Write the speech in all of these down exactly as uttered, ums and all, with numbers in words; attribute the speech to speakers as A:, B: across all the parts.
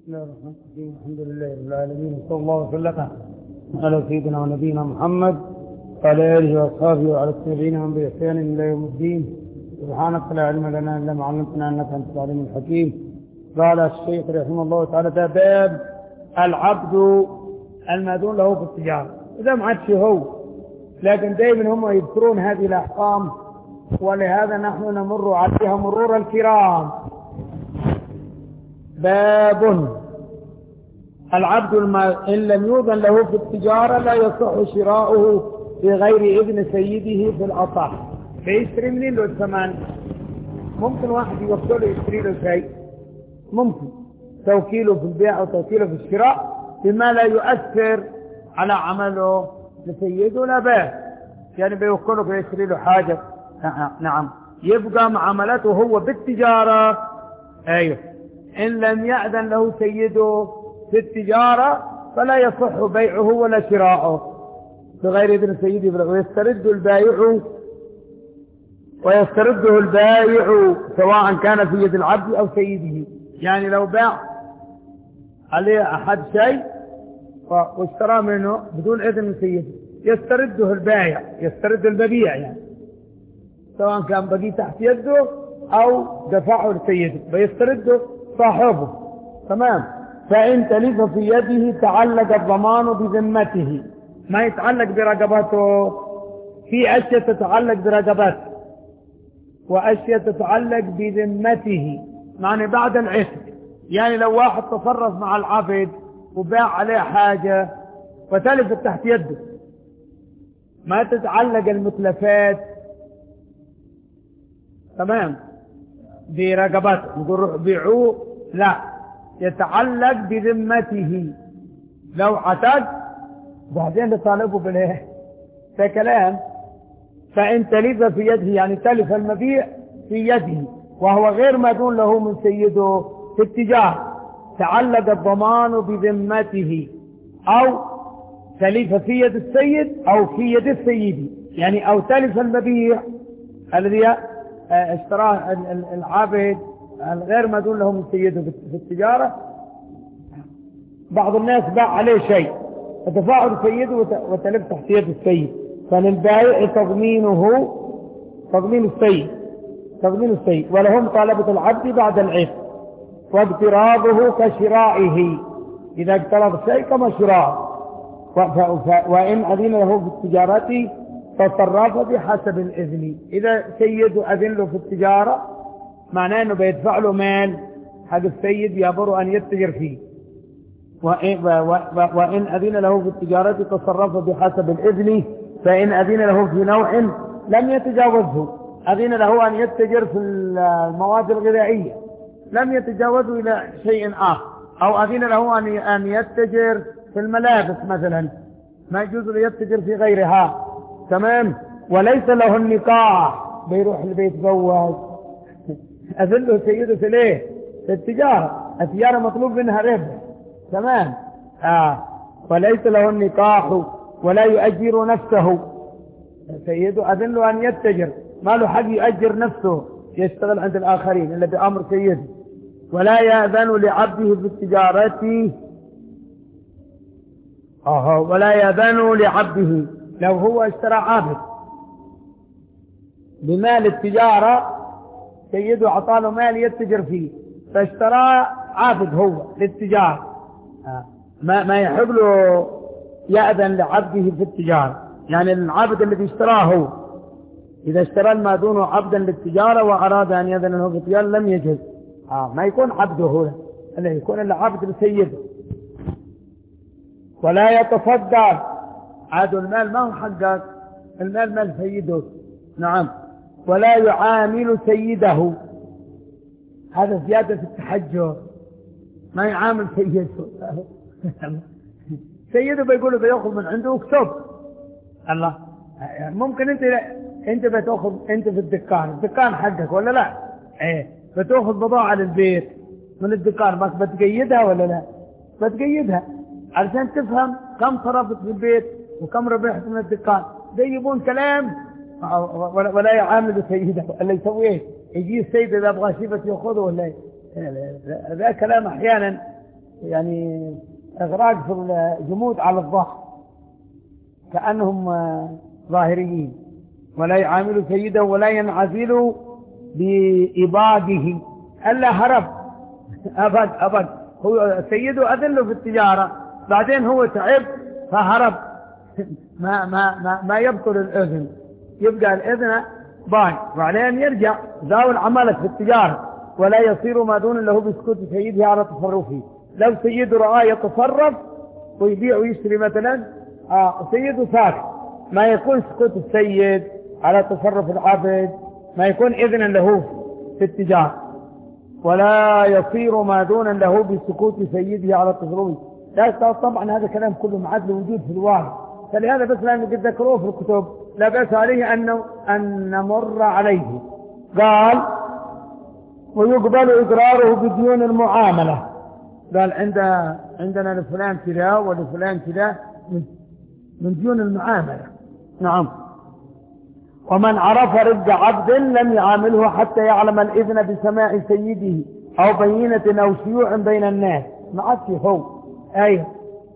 A: بسم الله الرحمن الرحيم. الحمد لله رب العالمين، وصلى الله وسلم على سيدنا ونبينا محمد وعلى اله واصحابه وعلى التابعين من باحسان الى يوم الدين. سبحانك لا علم لنا الا ما علمتنا انك انت العليم الحكيم. قال الشيخ رحمه الله تعالى: ده باب العبد المأذون له في التجاره. اذا ما عادش هو، لكن دائما هم يذكرون هذه الاحكام، ولهذا نحن نمر عليها مرور الكرام. باب العبد الما... إن لم يؤذن له في التجارة لا يصح شراؤه بغير إذن سيده في الأصح. فيشتري منين له الثمن؟ ممكن واحد يوكله يشتري له شيء، ممكن توكيله في البيع أو توكيله في الشراء بما لا يؤثر على عمله لسيده، لا بأس. يعني بيوكله فيشتري له حاجة، نعم، يبقى معاملته هو بالتجارة. أيوه، إن لم يأذن له سيده في التجارة فلا يصح بيعه ولا شراؤه بغير إذن سيده، ويسترد البائع ويسترده البائع سواء كان في يد العبد أو سيده. يعني لو باع عليه أحد شيء واشترى منه بدون إذن سيده يسترده البائع، يسترد المبيع، يعني سواء كان بقي تحت يده أو دفعه لسيده فيسترده صاحبه. تمام. فإن تلف في يده تعلق الضمان بذمته، ما يتعلق برقبته. في أشياء تتعلق برقبته وأشياء تتعلق بذمته، يعني بعد العتق. يعني لو واحد تصرف مع العبد وباع عليه حاجة وتلفت تحت يده، ما تتعلق المتلفات، تمام، برقبته نقول روح بيعوه، لا، يتعلق بذمته. لو عتق بعدين يطالبه بالايه؟ ده كلام. فإن تلف في يده يعني تلف المبيع في يده وهو غير مأذون له من سيده في التجارة، تعلق الضمان بذمته، أو تلف في يد السيد أو في يد السيد، يعني أو تلف المبيع الذي اشتراه العابد الغير مأذون له من سيده في التجارة. بعض الناس باع عليه شيء فتفاعل سيده وتلف تحت يد السيد، فللبائع تضمينه، تضمين السيد، تضمين السيد، ولهم مطالبة العبد بعد العتق واقتراضه كشرائه، إذا اقترض شيء كما شراء. وإن أذن له في التجارة تصرف بحسب الإذن. إذا سيده أذن له في التجارة معناه أنه بيدفع له مال حق السيد يأمر أن يتجر فيه. وإن أذن له في التجارة تصرف بحسب الإذن. فإن أذن له في نوع لم يتجاوزه، أذن له أن يتجر في المواد الغذائية لم يتجاوزه إلى شيء آخر، أو أذن له أن يتجر في الملابس مثلا، ما يجوز له يتجر في غيرها. تمام. وليس له النكاح، بيروح البيت يتزوج، أذن له سيده في ليه؟ في التجارة. التجارة مطلوب منها ربح. تمام. آه. وليس له النكاح ولا يؤجر نفسه، سيده أذن له أن يتجر، ما له حق يؤجر نفسه يشتغل عند الآخرين إلا بأمر سيده. ولا يأذن لعبده في التجارة، آه. ولا يأذن لعبده لو هو اشترى عابد بمال التجارة، سيده عطاله مال يتجر فيه فاشترى عابد هو للتجارة، ما ما يحب له يأذن لعبده في التجارة. يعني العبد الذي اشتراه هو، إذا اشترى المأذون عبدا للتجارة وأراد أن يأذن له في التجارة لم يجوز. آه. ما يكون عبده هو، اللي يكون إلا عبد لسيده. ولا يتصدق، عاد المال ما هو حقك، المال مال سيده. نعم. ولا يعامل سيده، هذا زيادة في التحجر، ما يعامل سيده. سيده بيقوله بيأخذ من عنده وكتب الله. ممكن انت انت بتأخذ انت في الدكان، الدكان حقك ولا لا؟ ايه، بتأخذ بضاعة للبيت من الدكان، بس بتقيدها ولا لا؟ بتقيدها علشان تفهم كم صرفت في البيت وكم ربحت من الدكان. ده يبون كلام. ولا يعامل سيده، اللي يسوي ايه؟ يجي السيد اذا ابغى شيء بس ياخذه ولا ايه؟ ذا كلام احيانا يعني إغراق في الجمود على الظهر كأنهم ظاهريين، ولا يعامل سيده ولا ينعزل بإباده ألا هرب أبد أبد. هو سيده أذله في التجارة، بعدين هو تعب فهرب. ما ما ما ما يبطل الأذن، يبقى الأذن باي وبعدين يرجع زاول عملك في التجارة، ولا يصير ما دون له بسكوت سيده على تصرفه. لو سيده رآه يتصرف ويبيع ويشتري مثلا، آه سيده ساكت، ما يكون سكوت السيد على تصرف العبد، ما يكون إذنا له في التجارة، ولا يصير ما دون له بسكوت سيده على تصرفه. لا طبعا هذا كلام كله معاد لوجود في الواقع، فلهذا بس لأنه قد ذكروه في الكتب لا بأس عليه أن أن نمر عليه. قال ويقبل إقراره بديون المعاملة. قال عند عندنا لفلان كذا ولفلان كذا من ديون المعاملة. نعم. ومن عرف رد عبد لم يعامله حتى يعلم الإذن بسماع سيده أو بينة أو شيوع بين الناس. ما عادش هو أيه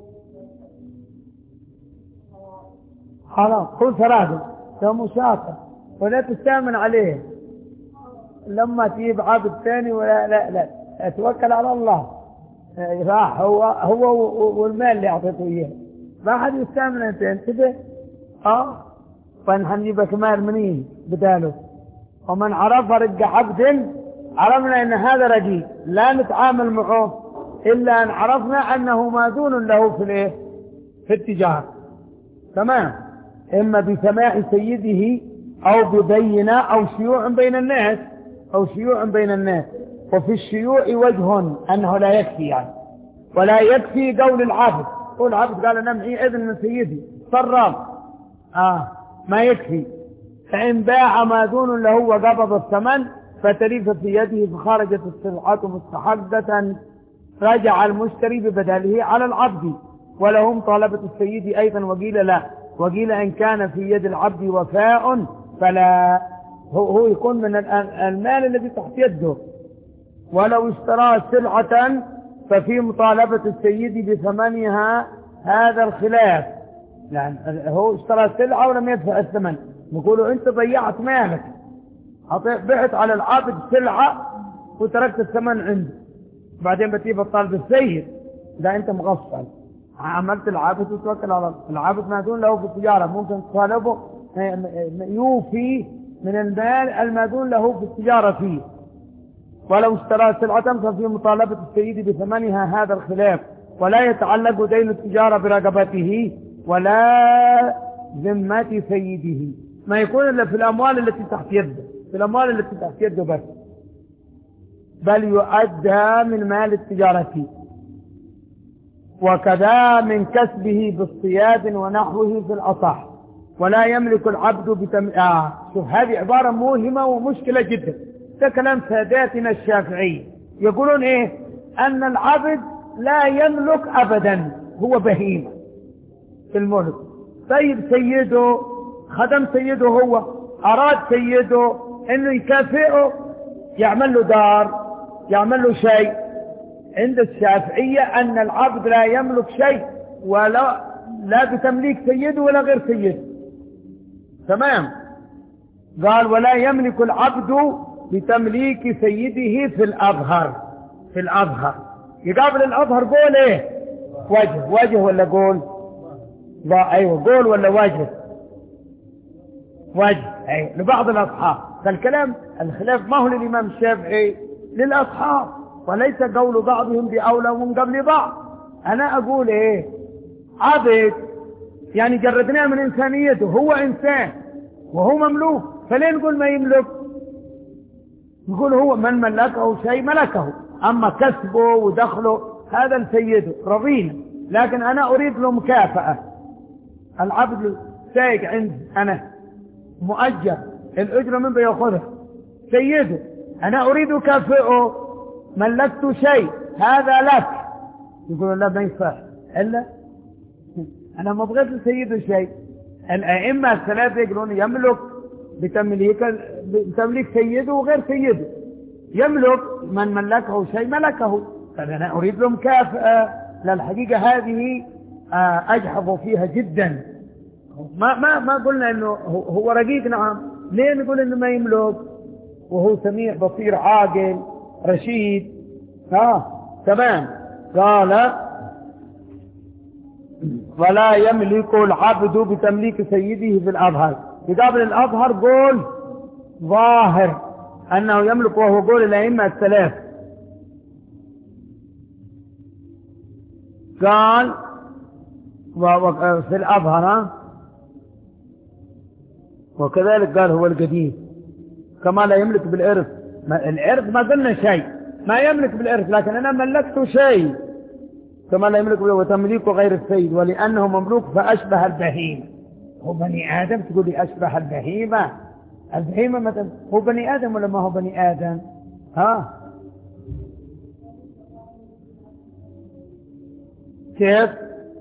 A: خلاص كل ثلاثة ده مشاكل ولا تستامن عليه. لما تجيب عبد ثاني ولا لا لا اتوكل على الله، راح هو هو والمال اللي اعطيته اياه، ما حد يستامن. انت انتبه اه فنجيبك مال منين بداله. ومن عرف رق عبد عرفنا ان هذا رقيق لا نتعامل معه الا ان عرفنا انه ماذون له في الايه في التجاره. تمام. اما بسماع سيده او ببينة او شيوع بين الناس او شيوع بين الناس. وفي الشيوع وجه انه لا يكفي يعني، ولا يكفي قول العبد. قول العبد قال انا معي اذن من سيدي صرام، اه ما يكفي. فان باع ما دون له وقبض الثمن فتلف في يده فخرجت السلعة مستحقة، رجع المشتري ببدله على العبد ولهم طالبة السيد ايضا. وقيل لا، وقيل ان كان في يد العبد وفاء فلا، هو, هو يكون من المال الذي تحت يده. ولو اشترى سلعة ففي مطالبة السيد بثمنها هذا الخلاف. يعني هو اشترى سلعة ولم يدفع الثمن، نقولوا انت ضيعت مالك، بعت على العابد سلعة وتركت الثمن عنده، بعدين بتجيب الطالب السيد لا انت مغفل، عملت العابد وتوكل على العابد ما دون له في التجارة. ممكن تطالبه يوفي من المال المادون له في التجارة فيه. ولو اشترى سلعة ففي مطالبة السيد بثمنها هذا الخلاف، ولا يتعلق دين التجارة برقبته ولا ذمة سيده. ما يكون إلا في الأموال التي تحت يده، في الأموال التي تحت يده بس، بل يؤدى من مال التجارة. وكذا من كسبه باصطياد ونحوه في الأصح. ولا يملك العبد بتم... آه. شوف هذه عبارة مهمة ومشكلة جدا. ده كلام ساداتنا الشافعي، يقولون ايه؟ ان العبد لا يملك ابدا، هو بهيمة في الملك. طيب سيده خدم سيده، هو اراد سيده انه يكافئه، يعمل له دار، يعمل له شيء. عند الشافعية ان العبد لا يملك شيء، ولا لا بتمليك سيده ولا غير سيده. تمام. قال ولا يملك العبد بتمليك سيده في الأظهر. في الأظهر يقابل الأظهر قول ايه؟ وجه. وجه ولا قول؟ ايوه قول ولا وجه؟ وجه. ايوه لبعض الأصحاب. فالكلام الخلاف ما هو للإمام الشافعي، للأصحاب، وليس قول بعضهم بأولى من قبل بعض. أنا أقول ايه؟ عبد يعني جردناه من إنسانيته، هو إنسان وهو مملوك، فليه نقول ما يملك؟ نقول هو من ملكه شيء ملكه، أما كسبه ودخله هذا لسيده رضينا. لكن أنا أريد له مكافأة. العبد سايق عندي أنا مؤجر، الأجرة من بيأخذها سيده، أنا أريد كافئه، ملكت شيء هذا لك. يقول لا ما يصح إلا أنا ما بغيت لسيده شيء. الأئمة الثلاثة يقولون يملك بتمليك بتمليك سيده وغير سيده. يملك من ملكه شيء ملكه، أنا أريد له مكافأة. لا الحقيقة هذه أجحظ فيها جدا. ما ما ما قلنا إنه هو رقيق، نعم، ليه نقول إنه ما يملك وهو سميع بصير عاقل رشيد؟ ها تمام. قال ولا يملك العبد بتمليك سيده في الأظهر. يقابل الأظهر قول ظاهر أنه يملك، وهو قول الأئمة الثلاث. قال في الأظهر وكذلك قال هو القديم كما لا يملك بالإرث. الإرث ما قلنا شيء، ما يملك بالإرث، لكن أنا ملكت شيء كما لا يملك وتمليك غير السيد، ولأنه مملوك فأشبه البهيمة. هو بني آدم تقول لي أشبه البهيمة؟ البهيمة مثلا هو بني آدم ولا ما هو بني آدم؟ ها كيف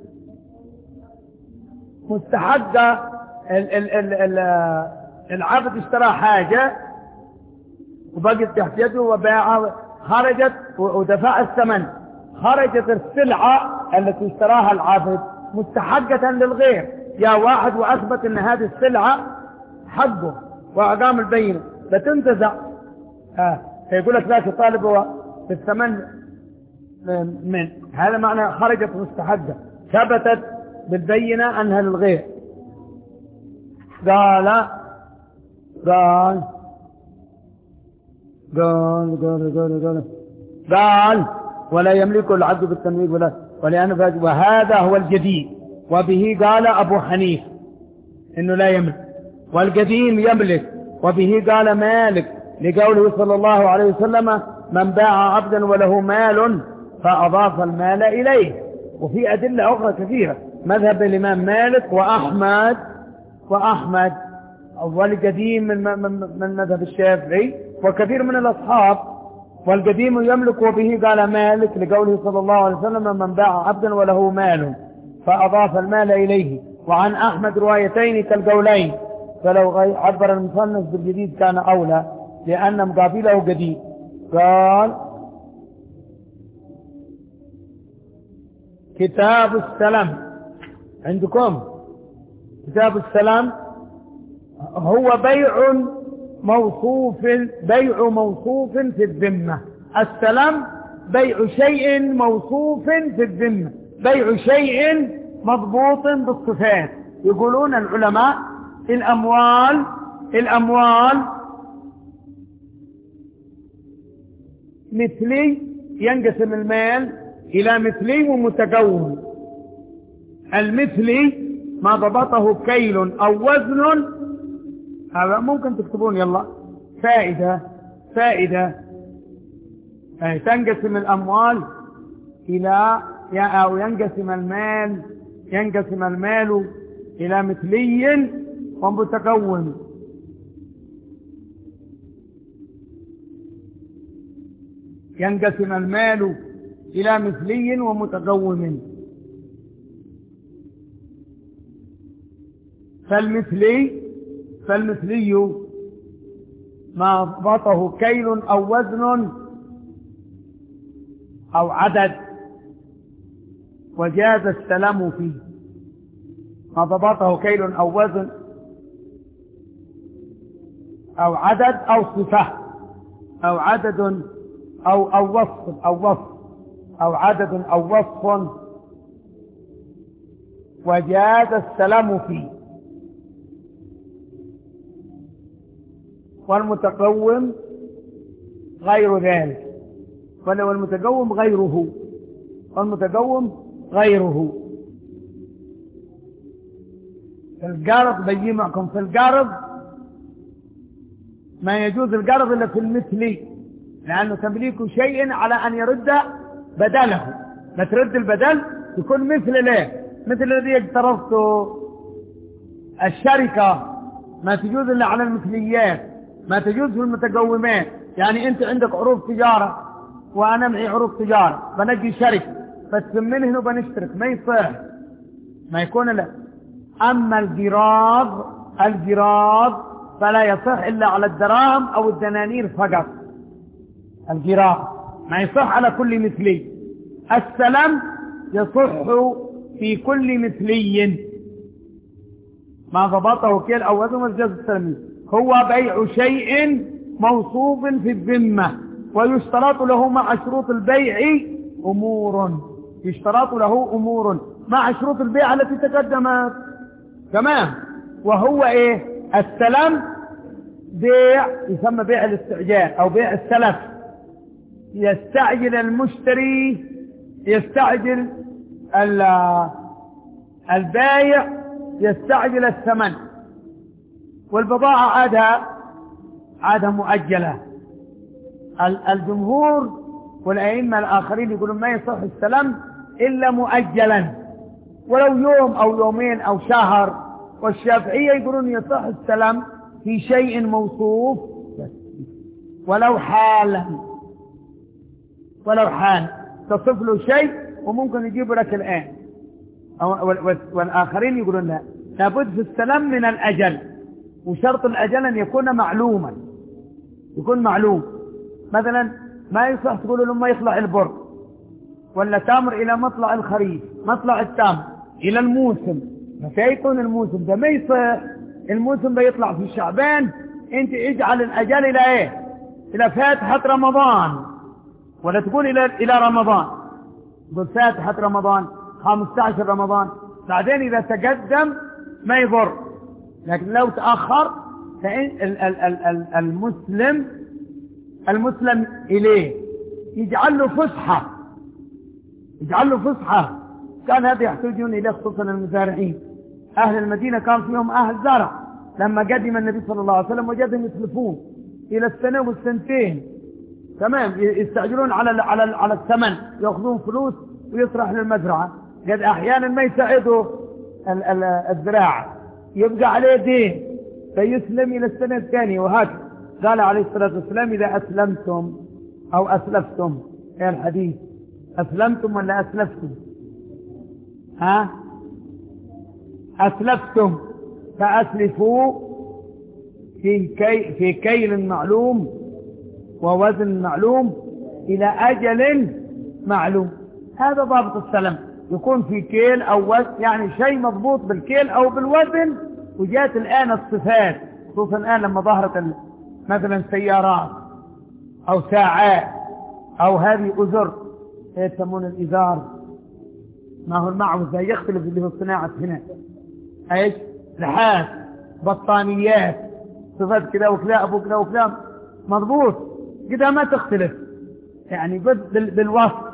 A: مستحق ال ال ال ال العبد اشترى حاجة وبقت تحت يده وباعها، خرجت ودفع الثمن، خرجت السلعة التي اشتراها العبد مستحقة للغير. يا واحد وأثبت أن هذه السلعة حقه وأقام البينة بتنتزع، آه. فيقول لك لا تطالب بالثمن من هذا معنى خرجت مستحقة، ثبتت بالبينة أنها للغير. قال قال قال قال قال قال قال ولا يملك العبد بالتمليك ولا ولأنه وهذا هو الجديد، وبه قال أبو حنيفة إنه لا يملك، والقديم يملك، وبه قال مالك لقوله صلى الله عليه وسلم من باع عبدا وله مال فأضاف المال إليه. وفي أدلة أخرى كثيرة، مذهب الإمام مالك وأحمد وأحمد والقديم من من مذهب الشافعي وكثير من الأصحاب. والقديم يملك، وبه قال مالك لقوله صلى الله عليه وسلم من باع عبدا وله مال فأضاف المال إليه. وعن أحمد روايتين كالقولين، فلو عبر المصنف بالجديد كان أولى لأن مقابله قديم. قال كتاب السلام عندكم، كتاب السلام هو بيع موصوف بيع موصوف في الذمة. السلام بيع شيء موصوف في الذمة، بيع شيء مضبوط بالصفات. يقولون العلماء الأموال الأموال مثلي، ينقسم المال إلى مثلي ومتقوم. المثلي ما ضبطه كيل أو وزن، هذا ممكن تكتبون يلا فائدة فائدة يعني تنقسم الأموال إلى أو ينقسم المال ينقسم المال إلى مثلي ومتقوم. ينقسم المال إلى مثلي ومتقوم. فالمثلي فالمثلي ما ضبطه كيل أو وزن أو عدد وجاز السلام فيه. ما ضبطه كيل أو وزن أو عدد أو صفة أو عدد أو أو وصف أو وصف أو عدد أو وصف وجاز السلام فيه. والمتقوم غير ذلك، ولو المتقوم غيره والمتقوم غيره. في القرض بيجي معكم في القرض ما يجوز القرض إلا في المثلي، لأنه تمليك شيء على أن يرد بدله. لا ترد البدل يكون مثل له، مثل الذي اقترضته. الشركة ما تجوز إلا على المثليات، ما تجوز في المتقومات. يعني أنت عندك عروض تجارة وأنا معي عروض تجارة، بنجي شركة بس من هنا بنشترك، ما يصير، ما يكون لا. أما القراض القراض فلا يصح إلا على الدراهم أو الدنانير فقط. القراض ما يصح على كل مثلي. السلم يصح في كل مثلي ما ضبطه كيل أو وزن والجزء السلمي. هو بيع شيء موصوف في الذمة ويشترط له مع شروط البيع أمور، يشترط له أمور مع شروط البيع التي تقدمت. تمام. وهو إيه؟ السلم بيع يسمى بيع الاستعجال أو بيع السلف. يستعجل المشتري، يستعجل البايع يستعجل الثمن، والبضاعة عادها عادها مؤجلة. الجمهور والأئمة الآخرين يقولون ما يصح السلم إلا مؤجلا ولو يوم أو يومين أو شهر، والشافعية يقولون يصح السلم في شيء موصوف ولو حالا، ولو حال تصف له شيء وممكن يجيب لك الآن. والآخرين يقولون لا، لابد في السلم من الأجل، وشرط الأجل أن يكون معلوما، يكون معلوم. مثلا ما يصح تقول لما يطلع البر ولا تمر إلى مطلع الخريف، مطلع التمر إلى الموسم، متى يكون الموسم ده؟ ما يصح. الموسم ده يطلع في شعبان، انت اجعل الأجل إلى ايه؟ إلى فاتحة رمضان، ولا تقول إلى إلى رمضان، تقول فاتحة رمضان، خمسة عشر رمضان، بعدين إذا تقدم ما يضر. لكن لو تأخر فإن المسلم المسلم إليه يجعل له فسحة، يجعل له فسحة. كان هذا يحتاجون إليه خصوصا المزارعين. أهل المدينة كان فيهم أهل زرع، لما قدم النبي صلى الله عليه وسلم وجدهم يسلفون إلى السنة والسنتين. تمام. يستعجلون على على على الثمن، يأخذون فلوس ويصرح للمزرعة. قد أحيانا ما يساعده الزراعة، يبقى عليه دين فيسلم إلى السنة الثانية وهكذا. قال عليه الصلاة والسلام إذا أسلمتم أو أسلفتم، يا الحديث أسلمتم ولا أسلفتم؟ ها؟ أسلفتم فأسلفوا في كي في كيل معلوم ووزن معلوم إلى أجل معلوم. هذا ضابط السلم، يكون في كيل أو وزن، يعني شيء مضبوط بالكيل أو بالوزن. وجاءت الآن الصفات، خصوصا الآن لما ظهرت مثلا سيارات أو ساعات أو هذه أزر يسمون الإزار، ما هو المعوز يختلف اللي هو صناعة هنا، ايش؟ لحاف، بطانيات، صفات كذا وكذا أبو كذا وكذا مضبوط كذا ما تختلف، يعني بالوصف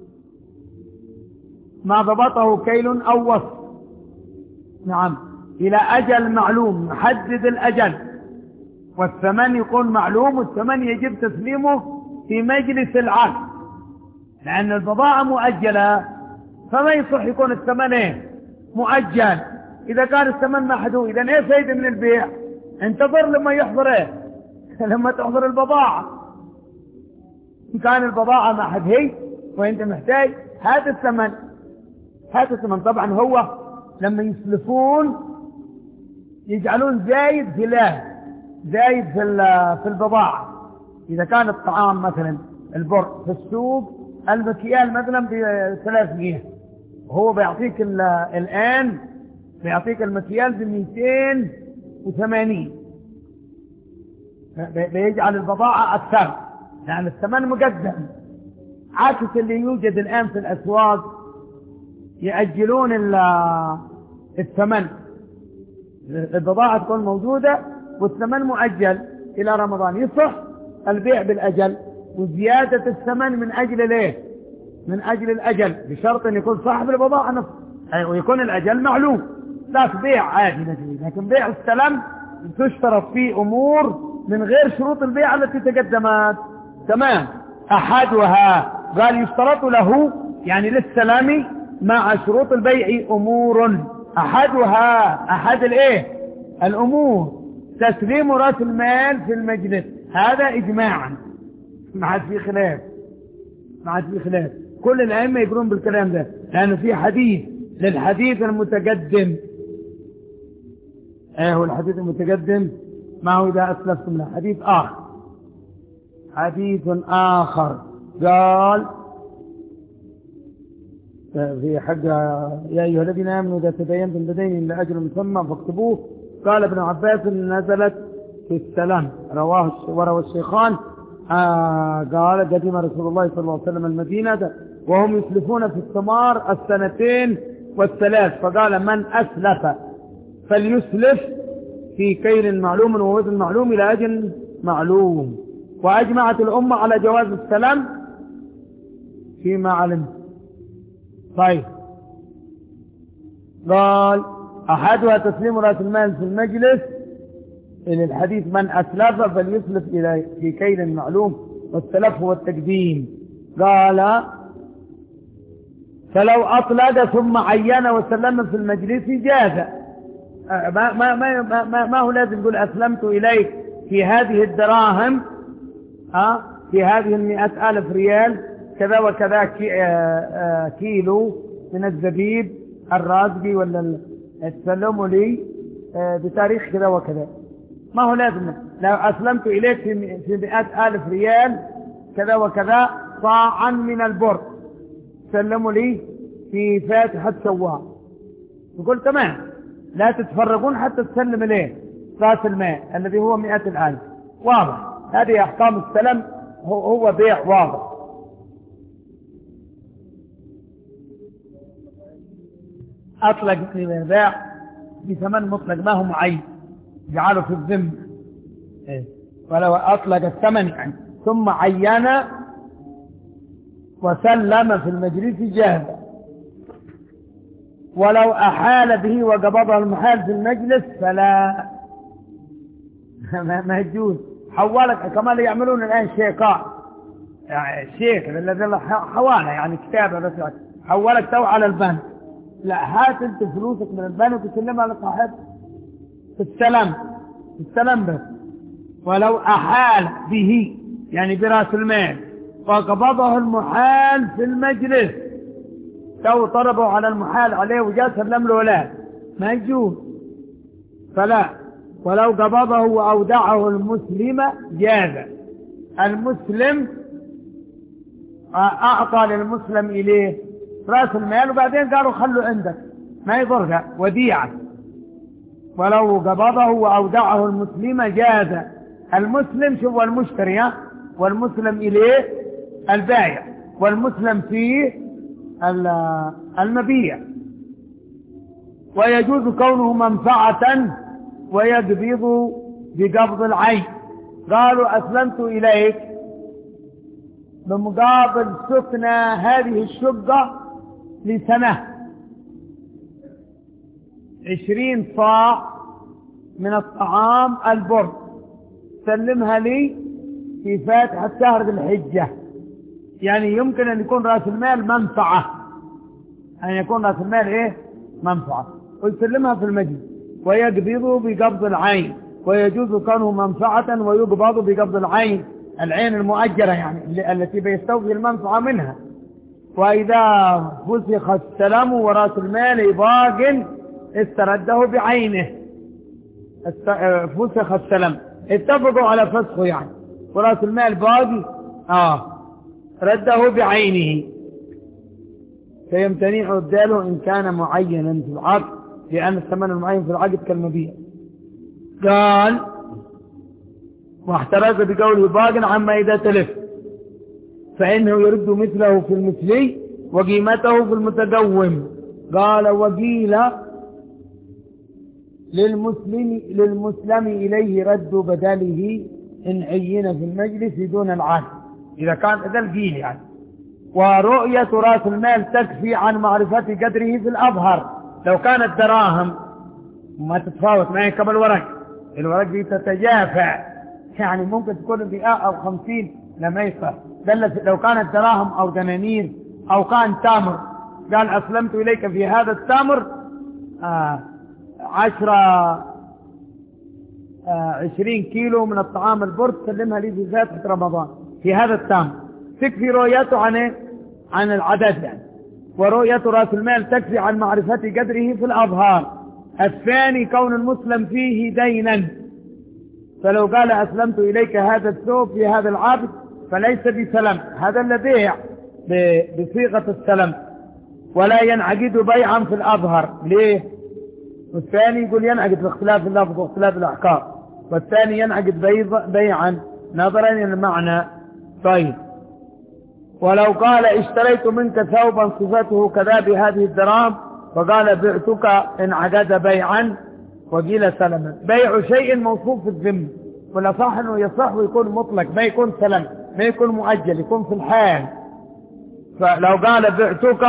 A: ما ضبطه كيل أو وصف. نعم. إلى أجل معلوم، محدد الأجل، والثمن يكون معلوم، والثمن يجب تسليمه في مجلس العقد، لأن البضاعة مؤجلة فما يصح يكون الثمن ايه؟ مؤجل. إذا كان الثمن محدود، إذا ايه فايدة من البيع؟ انتظر لما يحضر ايه؟ لما تحضر البضاعة. إن كان البضاعة ما حد هي وانت محتاج، هذا الثمن، هذا الثمن. طبعا هو لما يسلفون يجعلون زايد في لا زايد في في البضاعة. إذا كان الطعام مثلا البر في السوق المكيال مثلا ب ثلاثمائة، وهو بيعطيك الآن بيعطيك المكيال ب مئتين وثمانين، بيجعل البضاعة أكثر، يعني الثمن مقدم. عكس اللي يوجد الآن في الأسواق، يأجلون الثمن، البضاعة تكون موجودة والثمن مؤجل إلى رمضان. يصح البيع بالأجل وزيادة الثمن من أجل ليه؟ من أجل الأجل، بشرط أن يكون صاحب البضاعة نفسه ويكون الأجل معلوم. لا تبيع عادي نجري، لكن بيع السلم تشترط فيه أمور من غير شروط البيع التي تقدمت. تمام. أحدها قال يشترط له يعني للسلام مع شروط البيع أمور، أحدها أحد الإيه؟ الأمور تسليم رأس المال في المجلس. هذا إجماعا، ما عاد في خلاف، ما عاد في خلاف. كل الأئمة يقولون بالكلام ده، لأنه في حديث للحديث المتقدم. ايه هو الحديث المتقدم؟ ما هو إذا أسلفتم له حديث آخر، حديث آخر قال في حق يا أيها الذين آمنوا إذا تدينتم بدين إلى أجل مسمى فاكتبوه. قال ابن عباس نزلت في السلام، رواه وروى الشيخان. آه قال قدم رسول الله صلى الله عليه وسلم المدينة وهم يسلفون في الثمار السنتين والثلاث، فقال من أسلف فليسلف في كيل معلوم ووزن معلوم إلى أجل معلوم. وأجمعت الأمة على جواز السلام فيما علمت. طيب قال أحدها تسليم رأس المال في المجلس إلى الحديث من أسلف فليسلف إلى في كيل معلوم، والسلف هو التقديم. قال فلو أطلق ثم عين وسلم في المجلس جاز. ما, ما, ما, ما, ما هو لازم يقول أسلمت إليك في هذه الدراهم، أه في هذه المئة ألف ريال كذا وكذا كيلو من الزبيب الرازقي ولا تسلموا لي بتاريخ كذا وكذا. ما هو لازم لو أسلمت إليك في مئة ألف ريال كذا وكذا صاعا من البر سلموا لي في فاتحة شوال، يقول تمام لا تتفرقون حتى تسلم إليه رأس المال الذي هو مئة الألف. واضح هذه أحكام السلم، هو بيع واضح. أطلق البيع بثمن مطلق ما هو معين جعله في الذم، ولو أطلق الثمن يعني ثم عين وسلم في المجلس جاهز. ولو أحال به وقبضه المحال في المجلس فلا ما يجوز. حولك كما يعملون الآن شيكات، يعني الشيك الذي حواله يعني كتابة بس حولك تو على البنك، لا هات انت فلوسك من البنك وتسلمها لصاحبك السلام السلام بس. ولو أحال به يعني برأس المال وقبضه المحال في المجلس، تو طلبوا على المحال عليه وجاء سلم له لا ما يجوز فلا. ولو قبضه وأودعه المسلم جاز. المسلم أعطى للمسلم إليه رأس المال وبعدين قالوا خلوا عندك ما يضرها وديعة. ولو قبضه وأودعه المسلم جاز. المسلم شو المشتري والمسلم إليه البائع والمسلم فيه المبيع. ويجوز كونه منفعة ويقبض بقبض العين. قالوا أسلمت إليك بمقابل سكن هذه الشقة لسنة عشرين صاع من الطعام البر سلمها لي في فاتحة شهر ذي الحجة. يعني يمكن أن يكون رأس المال منفعة، أن يكون رأس المال إيه منفعة ويسلمها في المجلس ويقبض بقبض العين. ويجوز كونه منفعة ويقبض بقبض العين، العين المؤجرة يعني التي بيستوفي المنفعة منها. وإذا فسخ السلم ورأس المال باق استرده بعينه. فسخ السلم اتفقوا على فسخه يعني ورأس المال باقي آه رده بعينه فيمتنع إبداله إن كان معينا في العقد، لأن الثمن المعين في العقد كالمبيع. قال واحترز بقوله باق عما إذا تلف فإنه يرد مثله في المثلي وقيمته في المتدوم. قال وقيل للمسلم, للمسلم إليه رد بدله إن عين في المجلس دون العهد إذا كان هذا القيل يعني. ورؤية رأس المال تكفي عن معرفة قدره في الأظهر. لو كانت دراهم ما تتفاوت معي كما الورق، الورق دي تتجافى يعني ممكن تكون مئة أو خمسين لما يصح. لو كانت دراهم أو دنانير أو كان تامر قال أسلمت إليك في هذا التامر آه عشرة آه عشرين كيلو من الطعام البرد سلمها لي في فاتحة رمضان في هذا التامر، تكفي رؤيته عن عن العدد يعني. ورؤية رأس المال تكفي عن معرفة قدره في الأظهار. الثاني كون المسلم فيه دينا، فلو قال أسلمت إليك هذا الثوب في هذا العبد فليس بسلم، هذا البيع بصيغة السلم، ولا ينعقد بيعا في الأظهر. ليه؟ والثاني يقول ينعقد باختلاف اللفظ واختلاف الأحكام، والثاني ينعقد بيعا نظرا إلى المعنى. طيب، ولو قال اشتريت منك ثوبا صفته كذا بهذه الدراهم فقال بعتك انعقد بيعا وقيل سلما. بيع شيء موصوف في الذمة، والأصح أنه يصح ويكون مطلق، ما يكون سلم، ما يكون مؤجل، يكون في الحال. فلو قال بعتك،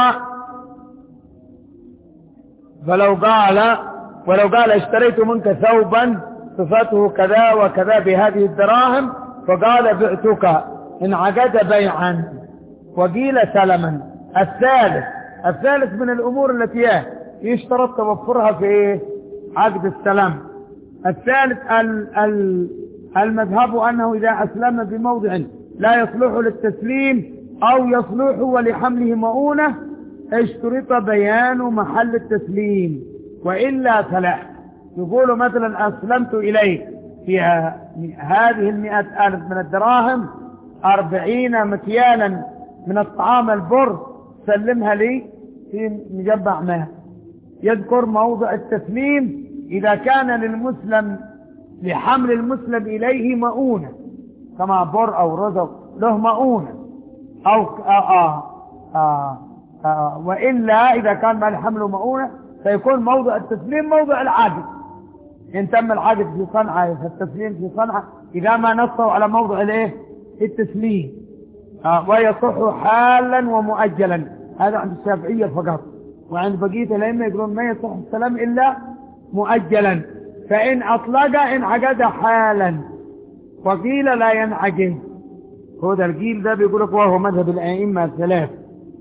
A: فلو قال ولو قال اشتريت منك ثوبا صفته كذا وكذا بهذه الدراهم فقال بعتك انعقد بيعا وقيل سلما. الثالث الثالث من الأمور التي يشترط توفرها في عقد السلام. الثالث المذهب أنه إذا أسلم بموضع لا يصلح للتسليم أو يصلح ولحمله مؤونة اشترط بيان محل التسليم، وإلا فلا. يقول مثلا أسلمت إليك في هذه المئة ألف من الدراهم أربعين مكيالا من الطعام البر، سلمها لي في مجبع ماء. يذكر موضع التسليم إذا كان للمسلم لحمل المسلم إليه مؤونة، كما بر أو رزق له مؤونة، أو آآ آآ آآ آآ وإلا إذا كان ما لحمله مؤونة فيكون موضع التسليم موضع العقد. إن تم العقد في صنعاء فالتسليم في صنعاء إذا ما نصوا على موضع الايه التسليم، ويصح حالا ومؤجلا. هذا عند الشافعية فقط، وعند بقية الأئمة يقولون ما يصح السلام إلا مؤجلا. فإن أطلق انعقد حالا، وقيل لا ينعقد. هذا القيل ده بيقول لك وهو مذهب الأئمة الثلاث.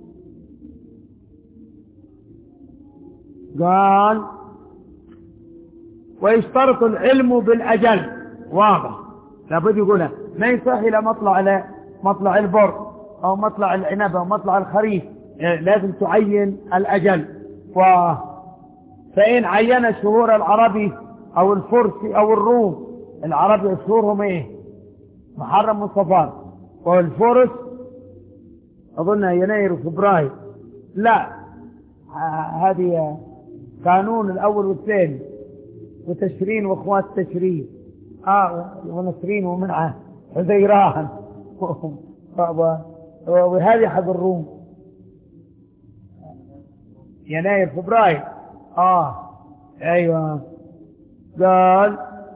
A: قال ويشترط العلم بالأجل، واضح، لابد يقولها ما يصح إلى مطلع مطلع البر أو مطلع العنب أو مطلع الخريف، لازم تعين الأجل. و فإن عين شهور العربي أو الفرسي أو الروم، العربي شهورهم إيه؟ محرم وصفار، والفرس أظن يناير وفبراير. لا، هذه قانون الأول والثاني، وتشرين واخوات تشرين اه ونسرين ومنعه حزيران وهذه حق الروم يناير فبراير. اه ايوه. قال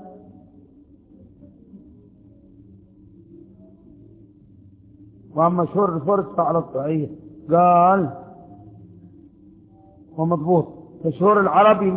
A: واما شهور الفرس فعلى الطعية. قال ومضبوط فشهور العربي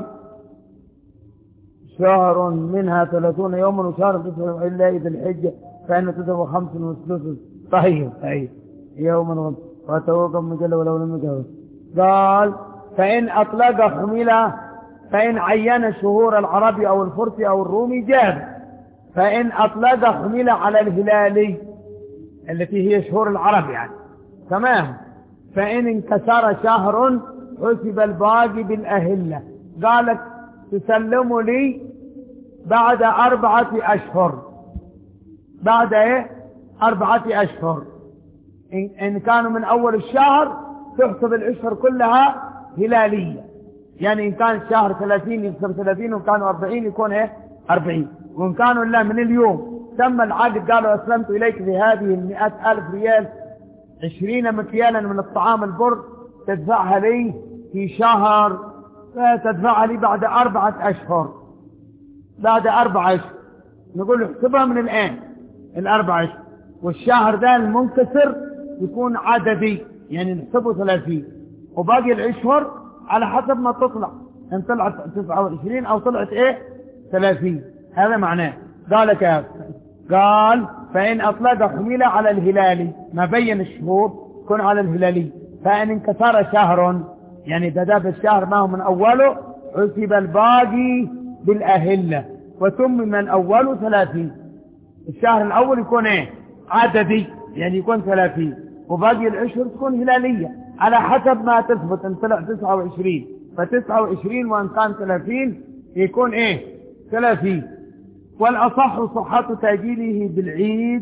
A: شهر منها ثلاثون يوما وشهر تسعة إلا إذا الحجة فإنه تسعة وخمس وثلث. طيب طيب يوما وتوقف مجلة ولو لم يجهز. قال فإن أطلق حملة، فإن عين شهور العربي أو الفرسي أو الرومي جاز. فإن أطلق حملة على الهلالي التي هي شهور العرب يعني تمام. فإن انكسر شهر حسب الباقي بالأهلة. قالت تسلم لي بعد أربعة أشهر، بعد إيه أربعة أشهر. إن, إن كانوا من أول الشهر تحسب الأشهر كلها هلالية، يعني إن كان الشهر ثلاثين يحسب ثلاثين، وإن كانوا أربعين يكون إيه أربعين، وإن كانوا لا من اليوم تم العقد قالوا أسلمت إليك بهذه المئة ألف ريال عشرين مكيالا من الطعام البر تدفعها لي في شهر، تدفعها لي بعد أربعة أشهر. بعد أربعة أشهر نقول له احسبها من الآن الأربعة أشهر، والشهر ده المنكسر يكون عددي يعني نحسبه ثلاثين، وباقي الأشهر على حسب ما تطلع، ان طلعت تسعة وعشرين أو طلعت إيه ثلاثين. هذا معناه. قال كيف؟ قال فإن أطلق حميلة على الهلالي، ما بين الشهور كن على الهلالي. فإن انكسر شهر يعني تداب الشهر ما هو من أوله حسب الباقي بالأهلة وتم من أوله ثلاثين. الشهر الأول يكون إيه عددي يعني يكون ثلاثين، وباقي الأشهر تكون هلالية على حسب ما تثبت. ان طلع تسعة وعشرين فتسعة وعشرين، وان كان ثلاثين يكون ايه ثلاثين. والأصح صحة تأجيله بالعيد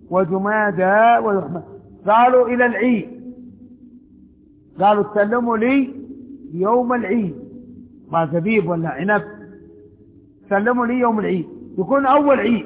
A: وجمادى ويحمل. قالوا إلى العيد، قالوا تسلموا لي يوم العيد، ما زبيب ولا عنب، سلموا لي يوم العيد، يكون أول عيد.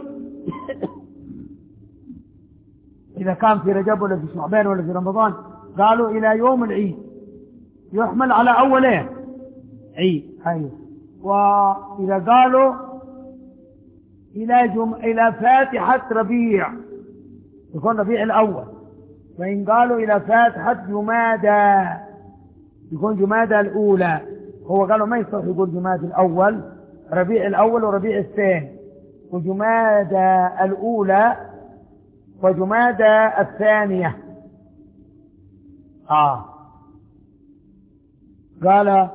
A: إذا كان في رجب ولا في شعبان ولا في رمضان قالوا إلى يوم العيد، يحمل على أولين عيد. أيوه. وإذا قالوا إلى جم... إلى فاتحة ربيع يكون ربيع الأول. وإن قالوا إلى فاتحة جمادى يكون جمادى الأولى. هو قالوا ما يصح يقول جمادى الأول، ربيع الأول وربيع الثاني، وجمادى الأولى وجمادى الثانية. آه قال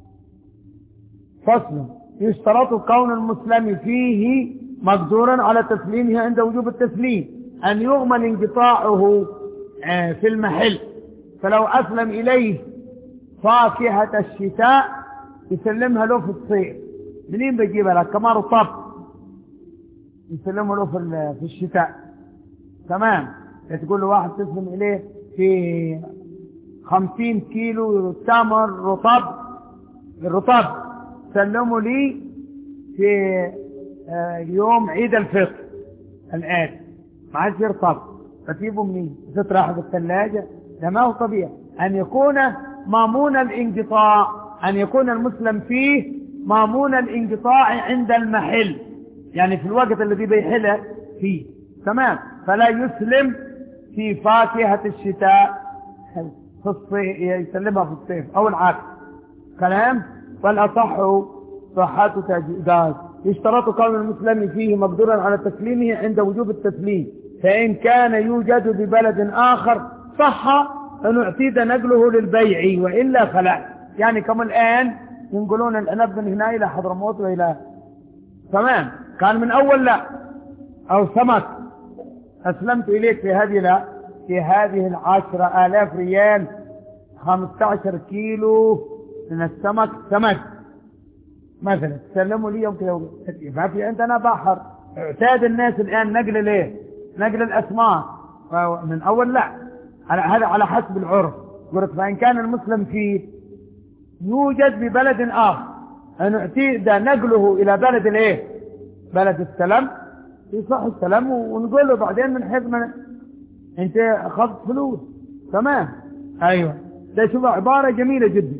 A: فصل: يشترط كون المسلم فيه مقدورا على تسليمه عند وجوب التسليم أن يؤمن انقطاعه في المحل، فلو أسلم إليه فاكهة الشتاء يسلمها له في الصيف. منين بيجيبها لك؟ كما رطب يسلمها له في الشتاء. تمام. تقول له واحد تسلم إليه في خمسين كيلو تمر رطب، الرطب سلموا لي في يوم عيد الفطر الآن، ما عادش يرطب، فتجيبه منين؟ تطرحه بالثلاجة؟ ده ما هو طبيعي. أن يكون مامون الانقطاع، أن يكون المسلم فيه مامون الانقطاع عند المحل، يعني في الوقت الذي بيحله فيه. تمام. فلا يسلم في فاكهة الشتاء في الصيف، يسلمها في الصيف أو العكس. كلام. فالأصح صحة تجداد. يشترط كون المسلم فيه مقدورا على تسليمه عند وجوب التسليم، فإن كان يوجد ببلد آخر صح أن اعتيد نقله للبيع، وإلا فلا. يعني كما الآن ينقلون العنب من هنا إلى حضرموت وإلى، تمام، كان من أول لا، أو سمك أسلمت إليك في هذه لا، في هذه العشرة آلاف ريال خمسة عشر كيلو من السمك، سمك مثلا تسلموا لي يوم كذا. ما في عندنا بحر، اعتاد الناس الآن نقل ليه؟ نقل الأسماك من أول لا، هذا على حسب العرف. قلت فإن كان المسلم فيه يوجد ببلد آخر أن اعتيد نقله إلى بلد الايه؟ بلد السلام، يصح السلام ونقول له بعدين من حيث من انت اخذت فلوس. تمام. ايوه. ده شوف عبارة جميلة جدا.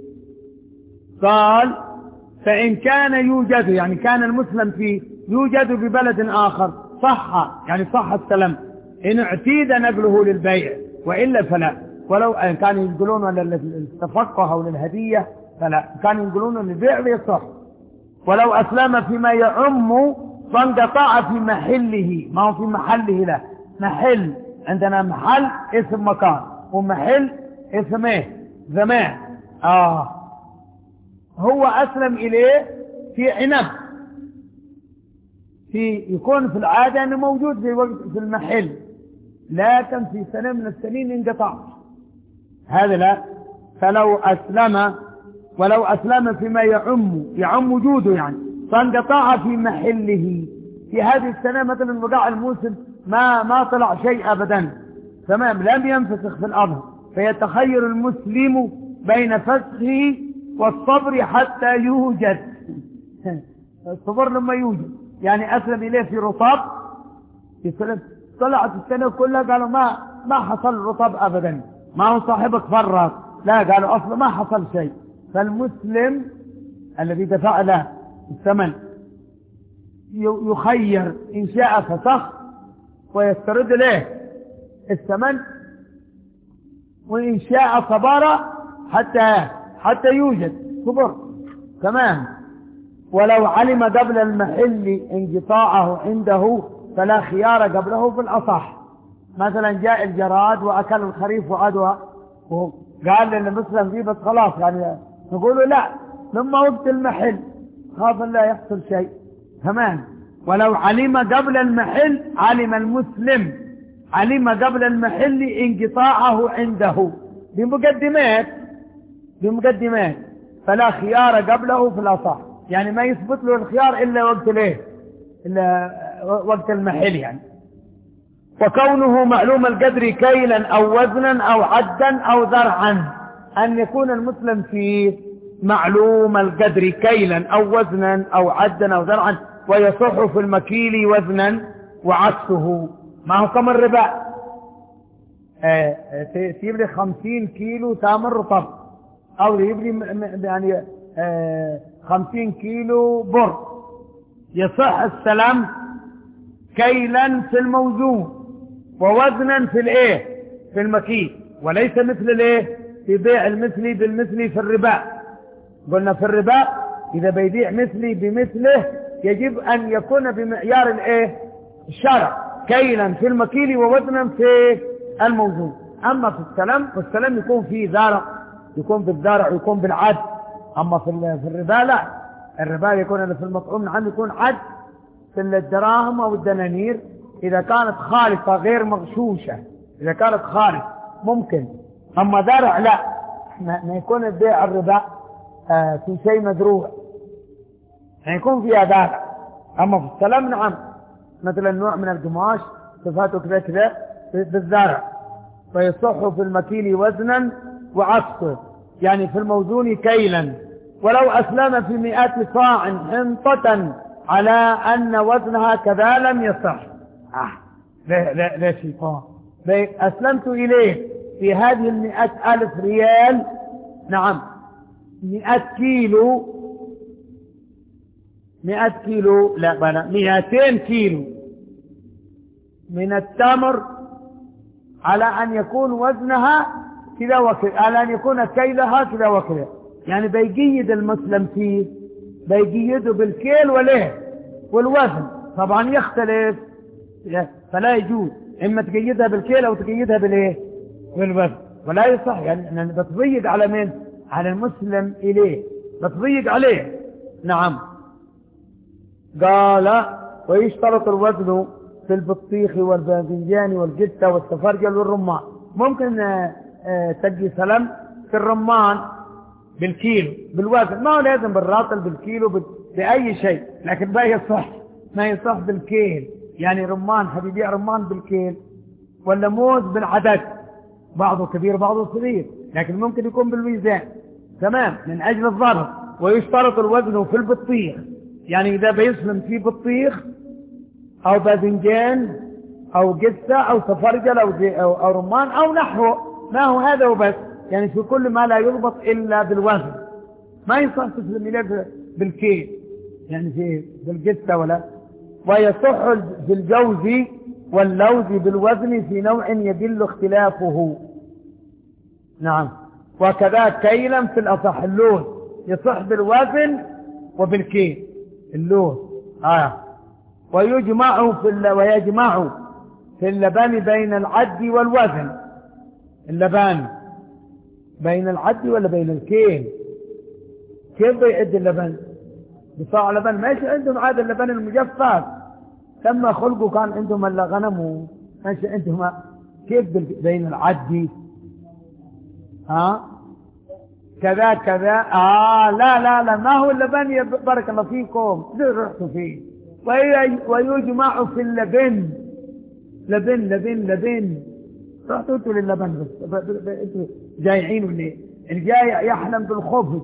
A: قال فإن كان يوجد، يعني كان المسلم فيه يوجد ببلد آخر صح، يعني صح السلام إن اعتيد نقله للبيع، وإلا فلا. ولو كانوا ينقلونه للتفقه أو للهدية فلا، كانوا ينقلونه للبيع ليصح. ولو أسلم فيما يعم فانقطع في محله، ما هو في محله لا، محل عندنا محل اسم مكان، ومحل اسم ايه؟ زمان. آه هو أسلم إليه في عنب، في يكون في العادة أنه موجود في وقت في المحل، لكن في سنة من السنين انقطع، هذا لا. فلو أسلم، ولو أسلم فيما يعم يعم وجوده يعني، فانقطع في محله في هذه السنة مثلا، وقع الموسم ما ما طلع شيء أبدا، تمام، لم ينفسخ في الأرض، فيتخير المسلم بين فسخه والصبر حتى يوجد. الصبر لما يوجد، يعني أسلم إليه في رطب، يسلم طلعت السنة كلها قالوا ما ما حصل رطب أبدا، ما هو صاحبك فرط، لا قالوا أصلا ما حصل شيء. فالمسلم الذي دفع له الثمن يخير إن شاء فسخ ويسترد له الثمن، وإن شاء صبر حتى حتى يوجد صبر. تمام. ولو علم قبل المحل انقطاعه عنده فلا خيار قبله في الأصح. مثلا جاء الجراد وأكل الخريف وعدوى وقال للمسلم فيه بس خلاص، يعني نقول لا لما وقت المحل خاف لا يحصل شيء. تمام. ولو علم قبل المحل، علم المسلم علم قبل المحل انقطاعه عنده بمقدمات بمقدمات فلا خيار قبله في الأصح، يعني ما يثبت له الخيار إلا وقت ليه، إلا وقت المحل يعني. وكونه معلوم القدر كيلا أو وزنا أو عدا أو ذرعا، أن يكون المسلم فيه معلوم القدر كيلا أو وزنا أو عدا أو ذرعا، ويصح في المكيل وزنا وعكسه. ما هو كم الربا؟ تجيب لي خمسين كيلو تمر رطب، أو يجيب لي يعني اه خمسين كيلو بر، يصح السلام كيلا في الموزون ووزنا في الايه في المكيل، وليس مثل الايه في بيع المثلي بالمثلي في الربا. قلنا في الربا إذا بيبيع مثلي بمثله يجب أن يكون بمعيار الايه الشرع، كيلا في المكيل ووزنا في الموزون. أما في السلام والسلام يكون فيه زارع، يكون بالزارع ويكون بالعد. أما في في الربا لا، الربا يكون في المطعوم عنه يكون عد في الدراهم أو الدنانير إذا كانت خالصة غير مغشوشة، إذا كانت خالص ممكن. أما زارع لا، ما يكون البيع الربا آه في شيء مزروع، يعني يكون فيها زارع. أما في السلام نعم، مثلا نوع من القماش صفاته كذا كذا بالزارع، فيصح في المكيل وزنا وعكسه، يعني في الموزون كيلا. ولو أسلم في مئات صاع حنطة على أن وزنها كذا لم يصح. آه. لا لا لا شيطان، أسلمت إليه في هذه المئة ألف ريال، نعم مئة كيلو، مئة كيلو لا بنا مئتين كيلو من التمر على أن يكون وزنها كذا وكذا، على أن يكون كيلها كذا وكذا، يعني بيقيد المسلم فيه، بيقيده بالكيل وليه والوزن، طبعا يختلف، فلا يجوز إما تقيدها بالكيل أو تقيدها بالإيه بالوزن، ولا يصح. يعني بتضيق على من؟ على المسلم إليه، بتضيق عليه. نعم. قال ويشترط الوزن في البطيخ والباذنجان والجتة والسفرجل والرمان. ممكن تجي سلم في الرمان بالكيلو بالوزن، ما هو لازم بالراطل بالكيلو بأي شيء، لكن ما يصح ما يصح بالكيل. يعني رمان حبيبي رمان بالكيل، ولا موز بالعدد، بعضه كبير بعضه صغير، لكن ممكن يكون بالميزان تمام من أجل الضرب. ويشترط الوزن في البطيخ، يعني إذا بيسلم فيه بطيخ أو باذنجان أو جثة أو سفرجل أو, أو, أو رمان أو نحوه، ما هو هذا وبس، يعني في كل ما لا يضبط إلا بالوزن، ما يصح تسلم إليه بالكيل يعني في بالجثة ولا. ويصح في الجوز واللوز بالوزن في نوع يدل اختلافه. نعم. وكذا كيلا في الأصح اللوز يصح بالوزن وبالكيل اللوز. آه. ويجمع في ويجمع في اللبان بين العد والوزن. اللبان بين العد ولا بين الكيل؟ كيف بيعد اللبن؟ بصاع لبن ماشي عندهم عاد اللبن المجفف، لما خلقوا كان عندهم الا غنم ماشي عندهم. كيف بين العد؟ ها كذا كذا. اه لا لا لا ما هو اللبن، بارك الله فيكم رحتوا فيه. ويجمع في اللبن، لبن لبن لبن رحتوا انتوا للبن بس انتوا جايعين ولا الجايع يحلم بالخبز.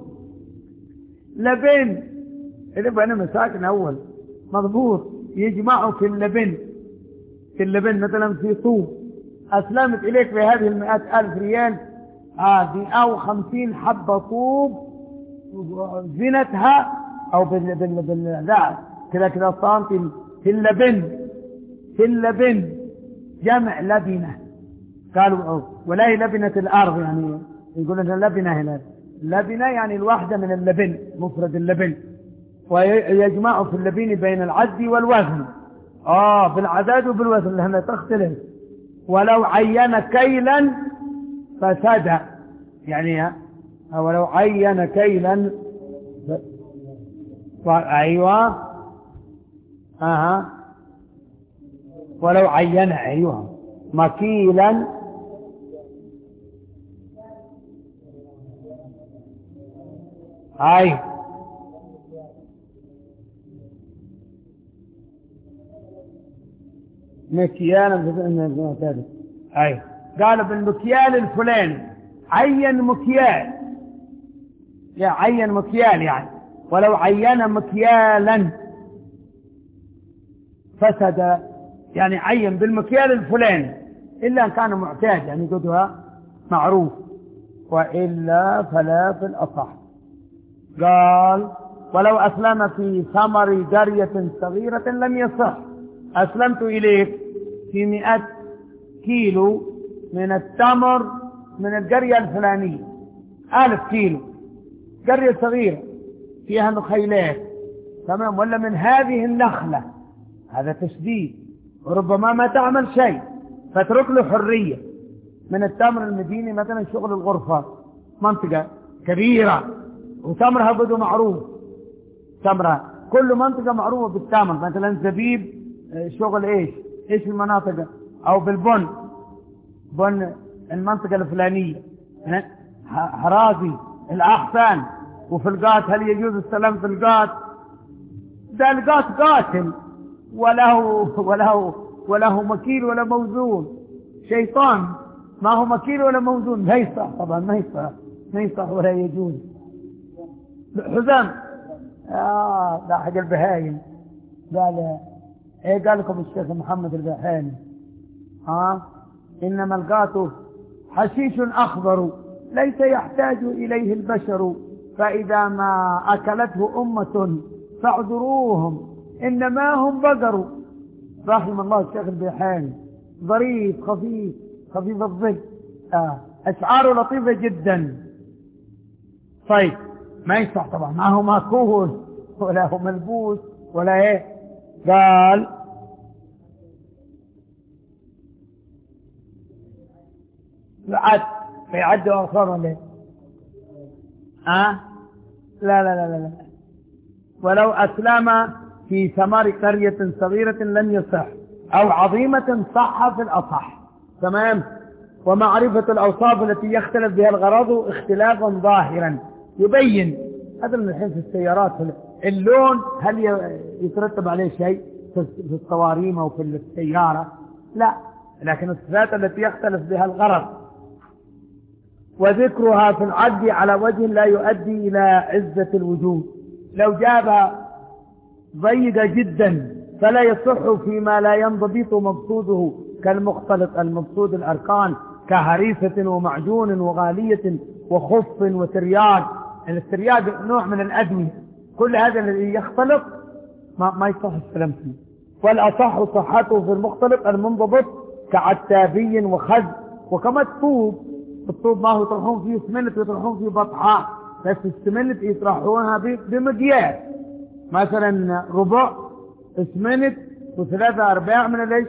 A: لبن اللي انا مساكن اول مضبوط. يجمعوا في اللبن، في اللبن مثلا في طوب اسلمت اليك بهذه المئات الف ريال هذه او خمسين حبة طوب زينتها او بال بال بال لا كذا كذا سنتي في اللبن، في اللبن جمع لبنة قالوا، ولا هي لبنة الارض، يعني يقولون لبنة هنا، لبنة يعني الواحدة من اللبن مفرد اللبن. ويجمع في اللبن بين العد والوزن. اه بالعدد وبالوزن لأنها تختلف. ولو عين كيلا فسد، يعني ولو عين كيلا ف... ايوه اها ولو عين ايوه مكيلا اي مكيال. أي قال بالمكيال الفلاني، عين مكيال، يا عين مكيال يعني، ولو عين مكيالا فسد، يعني عين بالمكيال الفلاني إلا أن كان معتاد يعني قدها معروف، وإلا فلا في الأصح. قال ولو أسلم في ثمر جرية صغيرة لم يصح. أسلمت إليك في مئة كيلو من التمر من الجرية الفلانية، ألف كيلو جرية صغيرة فيها نخيلات، تمام، ولا من هذه النخلة، هذا تشديد، وربما ما تعمل شيء فترك له حرية. من التمر المديني مثلا شغل الغرفة، منطقة كبيرة وتمرها بدو معروف، تمرها كل منطقة معروفة بالتمر، مثلا زبيب شغل ايش ايش المناطق، او بالبن بن المنطقة الفلانية، حرازي الأحسان، وفي القات هل يجوز السلام في القات؟ ده القات قاتل وله وله وله مكيل ولا موزون، شيطان ما هو مكيل ولا موزون، ما يصح طبعا، ما يصح ما يصح ولا يجوز. حزام اه ده حق البهايم، قال ايه قال لكم الشيخ محمد البهاني، ها آه انما القات حشيش اخضر ليس يحتاج اليه البشر، فاذا ما اكلته امه فاعذروهم انما هم بقر. رحم الله الشيخ البيحاني، ظريف خفيف خفيف الظل، آه. أشعاره لطيفة جدا. طيب ما يصح طبعا، ما هو ماكوس ولا هو ملبوس ولا ايه. قال عد في عد آخر ولا ايه؟ آه؟ لا لا لا لا لا. ولو أسلم في ثمر قرية صغيرة لم يصح، أو عظيمة صح في الأصح، تمام. ومعرفة الأوصاف التي يختلف بها الغرض اختلافا ظاهرا يبين. هذا من الحين في السيارات، اللون هل يترتب عليه شيء في الصواريم أو في السيارة؟ لا، لكن الصفات التي يختلف بها الغرض، وذكرها في العد على وجه لا يؤدي إلى عزة الوجود. لو جاب ضيقة جدا فلا يصح فيما لا ينضبط مقصوده، كالمختلط المقصود الأركان، كهريسة ومعجون وغالية وخف وترياق. الترياق نوع من الأدمية، كل هذا الذي يختلط ما, ما يصح السلام فيه. والأصح صحته في المختلط المنضبط كعتابي وخز، وكما الطوب. الطوب ما هو يطرحون فيه سمنت ويطرحون فيه بطحاء، بس السمنت يطرحونها بمقياس، مثلا ربع اسمنت وثلاثة أرباع من ليش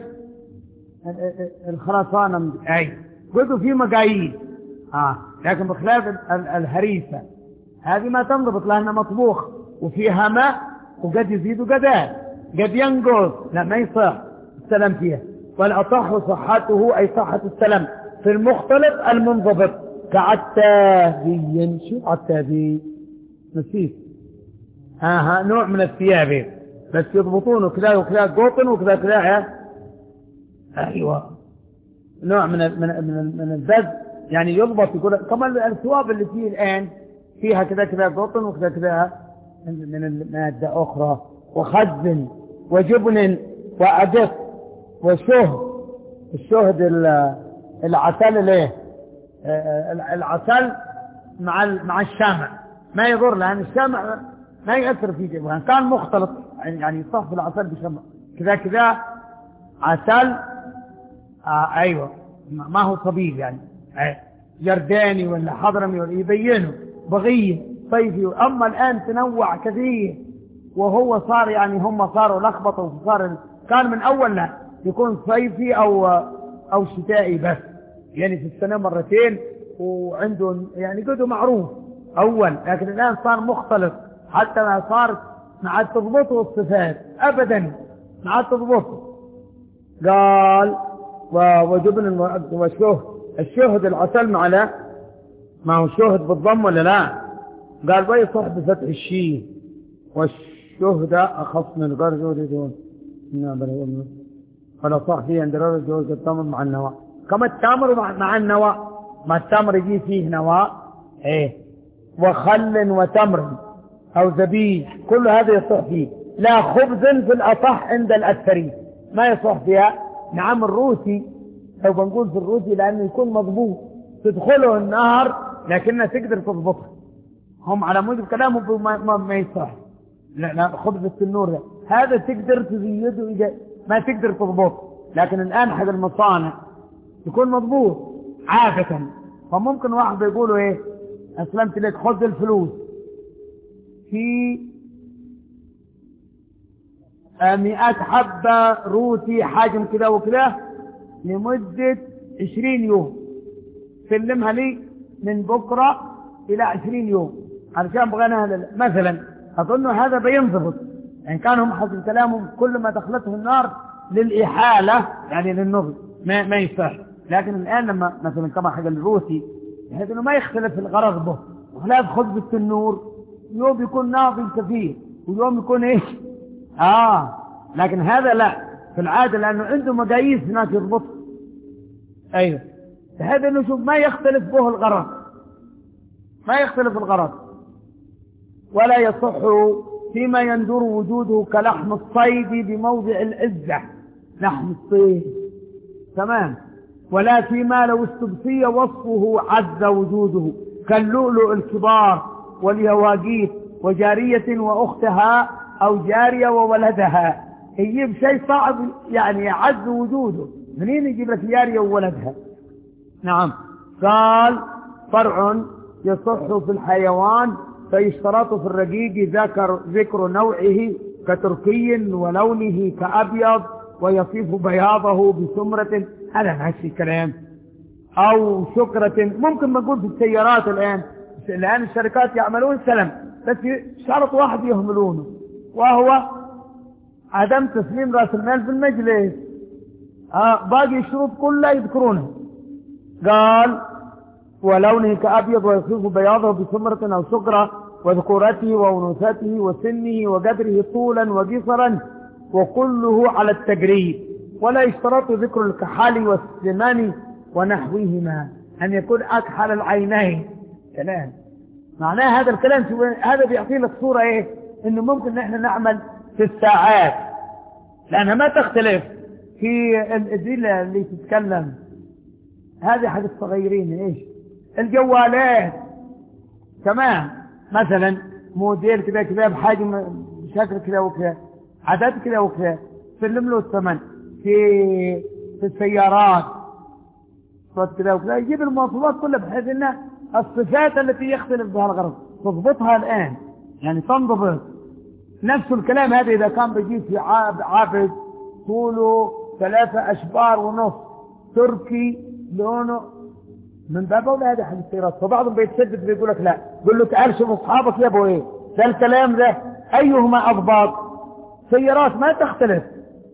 A: الخرسانة، أي قلتوا في مقاييس. آه. لكن بخلاف الهريسة هذه ما تنضبط لأنها مطبوخ وفيها ماء، وقد يزيد وقدال قد ينقص، لا ما يصح السلام فيها. والأصح صحته أي صحة السلام في المختلط المنضبط كعتابي. شو عتابي؟ نسيت. ها ها نوع من الثياب بس يضبطونه كذا وكذا قطن وكذا كذا. ايوه نوع من من من, من البز يعني يضبط، يقول كمان الثواب اللي فيه الان فيها كذا كذا قطن وكذا كذا من المادة اخرى، وخز وجبن وأدق وشهد. الشهد العسل ليه؟ العسل مع مع الشامع ما يضر، لأن الشامع ما يأثر فيه جبهان، كان مختلط يعني يصف العسل بشمع كذا كذا عسل. آه أيوة ما هو طبيب يعني جرداني ولا حضرمي ولا يبينه بغيه صيفي. أما الآن تنوع كثير، وهو صار يعني هم صاروا لخبطوا، وصار كان من أول لا يكون صيفي أو أو شتائي بس، يعني في السنة مرتين، وعنده يعني قده معروف أول، لكن الآن صار مختلط حتى ما صار ما عاد تضبطه الصفات أبدا، ما عاد تضبطه. قال وجبن وشهد. الشهد العسل معنا ما هو شهد بالضم ولا لا؟ قال ويصح بفتح الشين، والشهد أخص من الغرز ودون ولا صح فيه عند الرجل جواز التمر مع النواء. كما التمر مع, مع النواء، ما التمر يجي فيه نواء ايه وخل وتمر او زبيب، كل هذا يصح فيه. لا خبز في الاصح عند الاكثرين ما يصح فيها. نعم الروسي لو بنقول في الروسي لانه يكون مضبوط تدخله النهر لكنها تقدر تضبطها، هم على موجب كلامهم ما, ما, ما يصح. لا لا خبز التنور ده هذا تقدر تزيده إذا ما تقدر تضبطه، لكن الآن حق المصانع يكون مضبوط عادة. فممكن واحد بيقولوا ايه اسلمت لك خذ الفلوس في مئات حبة روسي حجم كذا وكذا لمدة عشرين يوم، سلمها لي من بكرة إلى عشرين يوم علشان بغينا مثلا. أظن هذا بينضبط يعني كانوا حسب كلامهم كل ما دخلته النار للإحالة يعني للنضج ما, ما يصح. لكن الآن لما مثلا كما حق الروسي بحيث أنه ما يختلف الغرض به، وخلاف خبز التنور يوم يكون ناضج كثير ويوم يكون إيش آه لكن هذا لا في العادة لأنه عنده مقاييس هناك يضبط. أيوه بحيث أنه شوف ما يختلف به الغرض، ما يختلف الغرض. ولا يصح فيما يندر وجوده كلحم الصيد بموضع العزة، لحم الصيد تمام. ولا فيما لو استبصي وصفه عز وجوده كاللؤلؤ الكبار واليواقيت وجارية وأختها أو جارية وولدها. يجيب شيء صعب يعني عز وجوده، منين يجيب لك جارية وولدها؟ نعم. قال فرع يصح في الحيوان فيشترط في الرقيق ذكر ذكر نوعه كتركي ولونه كأبيض ويصيف بياضه بسمرة، هذا ماشي كلام. أو شكرة، ممكن نقول في السيارات الآن الآن الشركات يعملون سلم بس شرط واحد يهملونه وهو عدم تسليم رأس المال في المجلس. آه باقي الشروط كلها يذكرونها. قال ولونه كأبيض ويصيف بياضه بسمرة أو شكرة وذكورته وأنوثته وسنه وقدره طولا وقصرا وكله على التجريد. ولا يشترط ذكر الكحال والسمان ونحوهما أن يكون أكحل العينين. كلام معناه هذا الكلام هذا بيعطي لك صورة إيه إنه ممكن نحن نعمل في الساعات لأنها ما تختلف في الأدلة اللي تتكلم. هذه حق الصغيرين إيش الجوالات تمام مثلا موديل كذا كذا بحجم شكل كذا وكذا عدد كذا وكذا سلم له الثمن. في في السيارات صوت كذا وكذا يجيب المواصفات كلها بحيث ان الصفات التي يختلف بها الغرض تضبطها الآن يعني تنضبط. نفس الكلام هذا إذا كان بيجيب في عابد طوله ثلاثة أشبار ونص تركي لونه من باب أولى هذا حق السيارات. فبعضهم بيتشدد بيقول لك لا قل له تعال شوف أصحابك يبغوا إيه ده الكلام ده أيهما أضبط. سيارات ما تختلف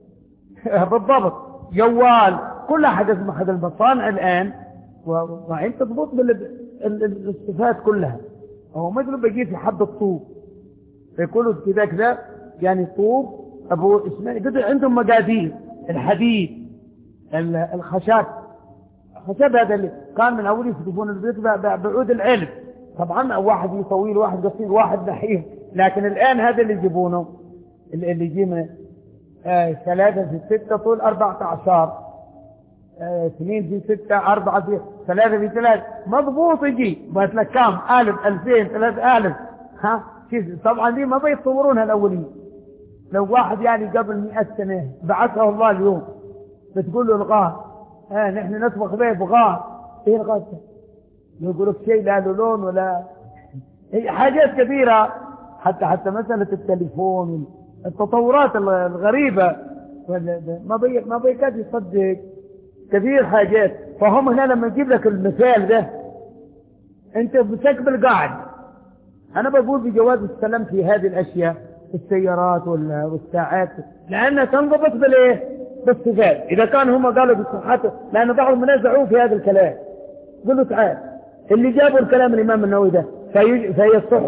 A: بالضبط جوال كل أحد اسمه أحد المصانع الآن وعين تضبط بالصفات كلها. هو مثل بيجي في حد الطوب يقولوا كذا كذا يعني طوب أبو اسمه قدر عندهم مقادير الحديد الخشب الخشب هذا اللي كان من أول يكتبون البيت بعود العلم طبعا واحد طويل واحد قصير واحد نحيف. لكن الآن هذا اللي يجيبونه اللي يجينا آه ثلاثة في ستة طول أربعة عشر آه اثنين في ستة أربعة في ثلاثة في ثلاثة مضبوط يجي بس لك كام ألف ألفين ثلاثة ألف ها طبعا دي ما بيتصورونها الأولين. لو واحد يعني قبل مئة سنة بعثه الله اليوم بتقول له الغاء ها نحن نطبخ به بغاء ايه الغاء يقول لك شيء لا له لون ولا حاجات كثيرة حتى حتى مسألة التليفون التطورات الغريبة ما بي ما بيكاد يصدق كثير حاجات. فهم هنا لما نجيب لك المثال ده انت بتقبل قاعد انا بقول بجواز السلام في هذه الاشياء السيارات والساعات لانها تنضبط بالايه بالصفات. اذا كان هم قالوا بالصحات لان بعضهم منازعوا في هذا الكلام قلوا تعال اللي جابوا الكلام الامام النووي ده في فيصح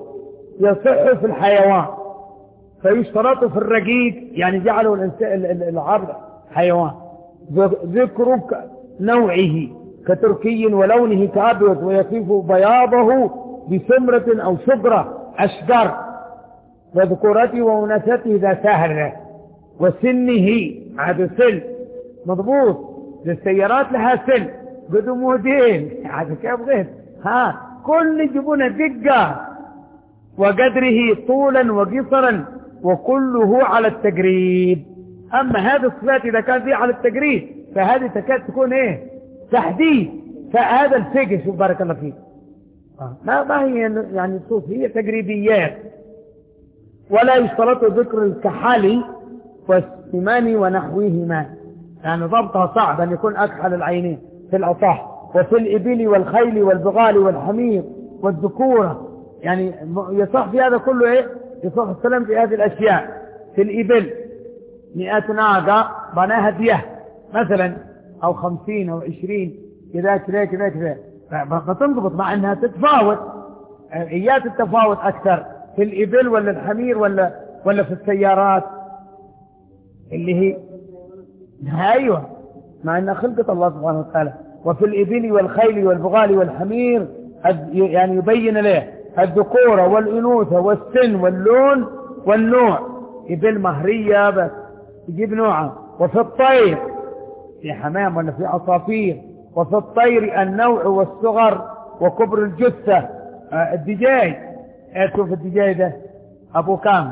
A: يصح في الحيوان فيشترط في الرقيق يعني جعلوا العرض حيوان. ذكرك نوعه كتركي ولونه كأبيض ويخيف بياضه بسمرة أو شجرة أشجر، وذكورته وأناثته ذا سهر، وسنه هذا سن مضبوط. للسيارات لها سن بدون موديل، هذا كيف غير ها كل يجيبون دقة، وقدره طولا وقصرا وكله على التقريب. أما هذه الصفات إذا كان فيه على التقريب فهذه تكاد تكون إيه تحديد. فهذا الفقه شوف بارك الله فيك ما ما هي يعني صوف، هي تقريبيات. ولا يشترط ذكر الكحل والسمان ونحوهما، يعني ضبطها صعب أن يكون أكحل العينين في الأصح. وفي الإبل والخيل والبغال والحمير والذكورة، يعني يصح في هذا كله إيه يصح السلام في هذه الأشياء. في الإبل مئة ناقة بناها ديه مثلا، أو خمسين أو عشرين كذا كذا كذا كذا، فتنضبط مع أنها تتفاوت، إيات التفاوت أكثر في الإبل ولا الحمير ولا ولا في السيارات اللي هي أيوة، مع أنها خلقة الله سبحانه وتعالى. وفي الإبل والخيل والبغال والحمير يعني يبين له الذكورة والأنوثة والسن واللون والنوع. إبل مهرية بس يجيب نوعها. وفي الطير في حمام ولا في عصافير. وفي الطير النوع والصغر وكبر الجثة. آه الدجاج، شوف الدجاج ده أبو كام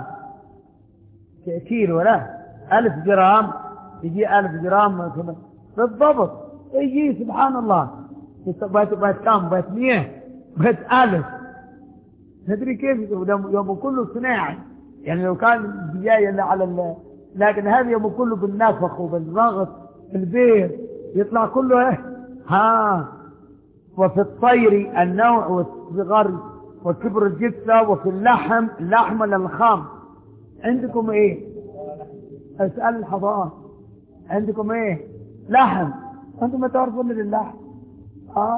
A: كيلو ولا ألف جرام، يجي ألف جرام بالضبط، يجي سبحان الله بيت بيت كام بيت مية بيت ألف. تدري كيف يوم كله صناعي، يعني لو كان الدجاج اللي على ال... لكن هذا يوم كله بالنفخ وبالضغط في البير يطلع كله ايه ها. وفي الطير النوع والصغر وكبر الجثة. وفي اللحم اللحم ولا الخام عندكم ايه؟ اسأل الحضارة عندكم ايه؟ لحم. انتم ما تعرفون للحم اه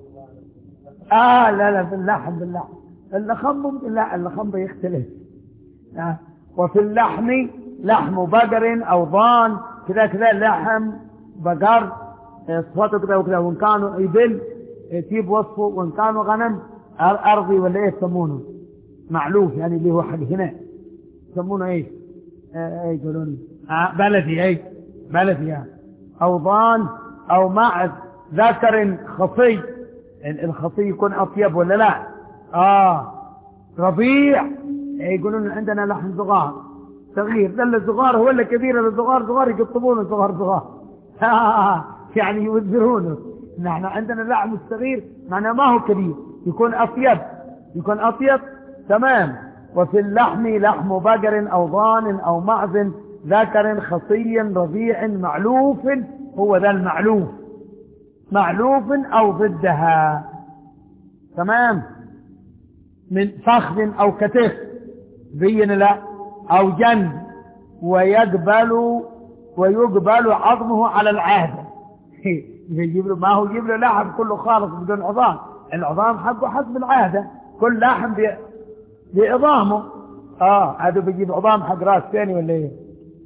A: اه لا لا باللحم باللحم اللحم ممكن، لا اللحم بيختلف آه. وفي اللحم لحم بقر او ضان كذا كذا، لحم بقر صفاته كذا وكذا. وان كانوا إبل يجيب وصفه، وان كانوا غنم ارضي ولا ايه يسمونه معلوف، يعني اللي هو حق هنا يسمونه ايش ايه يقولون آه بلدي ايه بلدي يعني. او ضان او معز ذكر خصي، الخصي يكون اطيب ولا لا اه رضيع يقولون عندنا لحم صغار صغير، لا الصغار هو اللي كبير، الصغار صغار يقطبونه صغار صغار يعني يوزرونه. نحن عندنا اللحم الصغير معناه ما هو كبير، يكون أطيب يكون أطيب تمام. وفي اللحم لحم بقر أو ضان أو معز ذكر خصي رضيع معلوف، هو ذا المعلوف معلوف أو ضدها تمام. من فخذ أو كتف بين لا أو جنب، ويقبل ويقبل عظمه على العهد يجيب له ما هو يجيب له لحم كله خالص بدون عظام، العظام حقه حسب العهدة، كل لحم بعظامه اه هذا بيجيب عظام حق راس ثاني ولا ايه.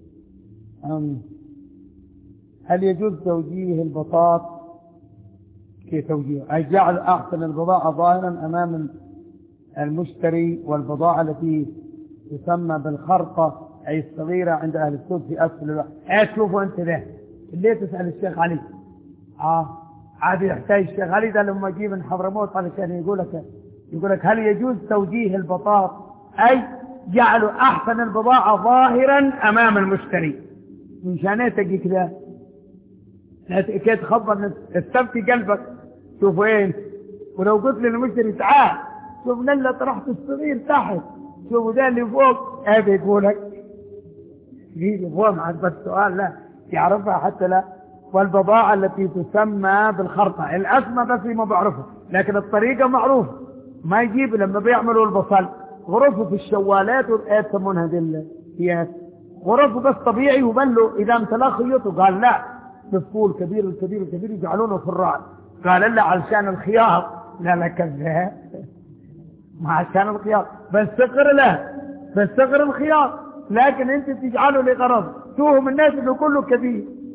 A: هل يجوز توجيه البطاط؟ كيف توجيه؟ أي جعل أحسن البضاعة ظاهرا أمام المشتري، والبضاعة التي تسمى بالخرطة أي الصغيرة عند أهل السوق في أسفل الوقت. ايه شوفوا أنت ده اللي تسأل الشيخ علي اه عادي يحتاج الشيخ علي ده لما يجيب من حضرموت علشان يقول لك يقول لك هل يجوز توجيه البطاط؟ أي جعل أحسن البضاعة ظاهرا أمام المشتري، من شانه تجي كده كده تخبر استفتي قلبك شوف وين. ولو قلت للمشتري تعال شوف للا طرحت الصغير تحت، شوفوا ده اللي فوق ابي يقولك يجي فوق مع السؤال لا يعرفها حتى لا. والبضاعة التي تسمى بالخرطة الأسمى بس ما بعرفه، لكن الطريقة معروفة. ما يجيب لما بيعملوا البصل غرفه في الشوالات يسمون هذه الأكياس غرفه بس طبيعي، وبلوا إذا امتلا خيطه قال لا بفول كبير الكبير الكبير يجعلونه في الرأس، قال لا علشان الخياط لا لا كذاب ما عشان الخياط بس سقر له بس سقر الخياط، لكن انت تجعله لغرض توهم الناس انه كله كبير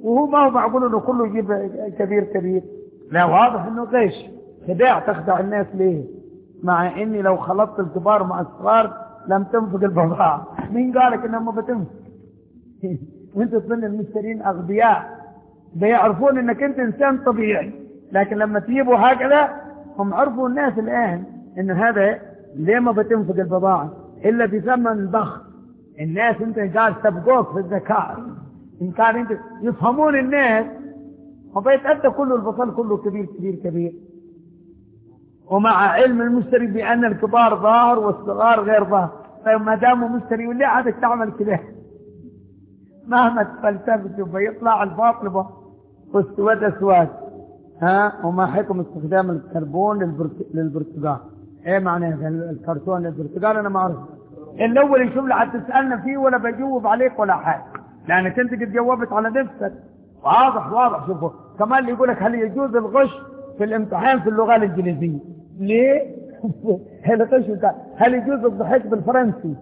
A: وهو ما هو معقول انه كله يجيب كبير كبير، لا واضح انه غش خداع تخدع الناس ليه؟ مع اني لو خلطت الكبار مع الصغار لم تنفق البضاعة. مين قالك انها ما بتنفق؟ وانت تظن المشترين اغبياء بيعرفون انك انت انسان طبيعي، لكن لما تجيبوا هكذا هم عرفوا الناس الان ان هذا ليه ما بتنفق البضاعة الا بثمن ضخم. الناس انت قاعد تبقوك في الذكاء، ان كان انت يفهمون الناس وبيتأتى كله البصل كله كبير كبير كبير، ومع علم المشتري بأن الكبار ظاهر والصغار غير ظاهر. طيب ما داموا مشتري وليه عادك تعمل كده؟ مهما تفلسفت بيطلع الباطل واستواد اسواد. ها وما حكم استخدام الكربون للبرتقال؟ ايه معنى الكرتون للبرتقال؟ انا ما اعرف. الاول يشوف لي هتسالنا فيه ولا بجاوب عليك ولا حاجه، لانك انت قد جاوبت على نفسك. واضح واضح. شوفوا كمان اللي يقول لك هل يجوز الغش في الامتحان في اللغه الانجليزيه؟ ليه؟ الغش بتاع هل يجوز الضحك بالفرنسي؟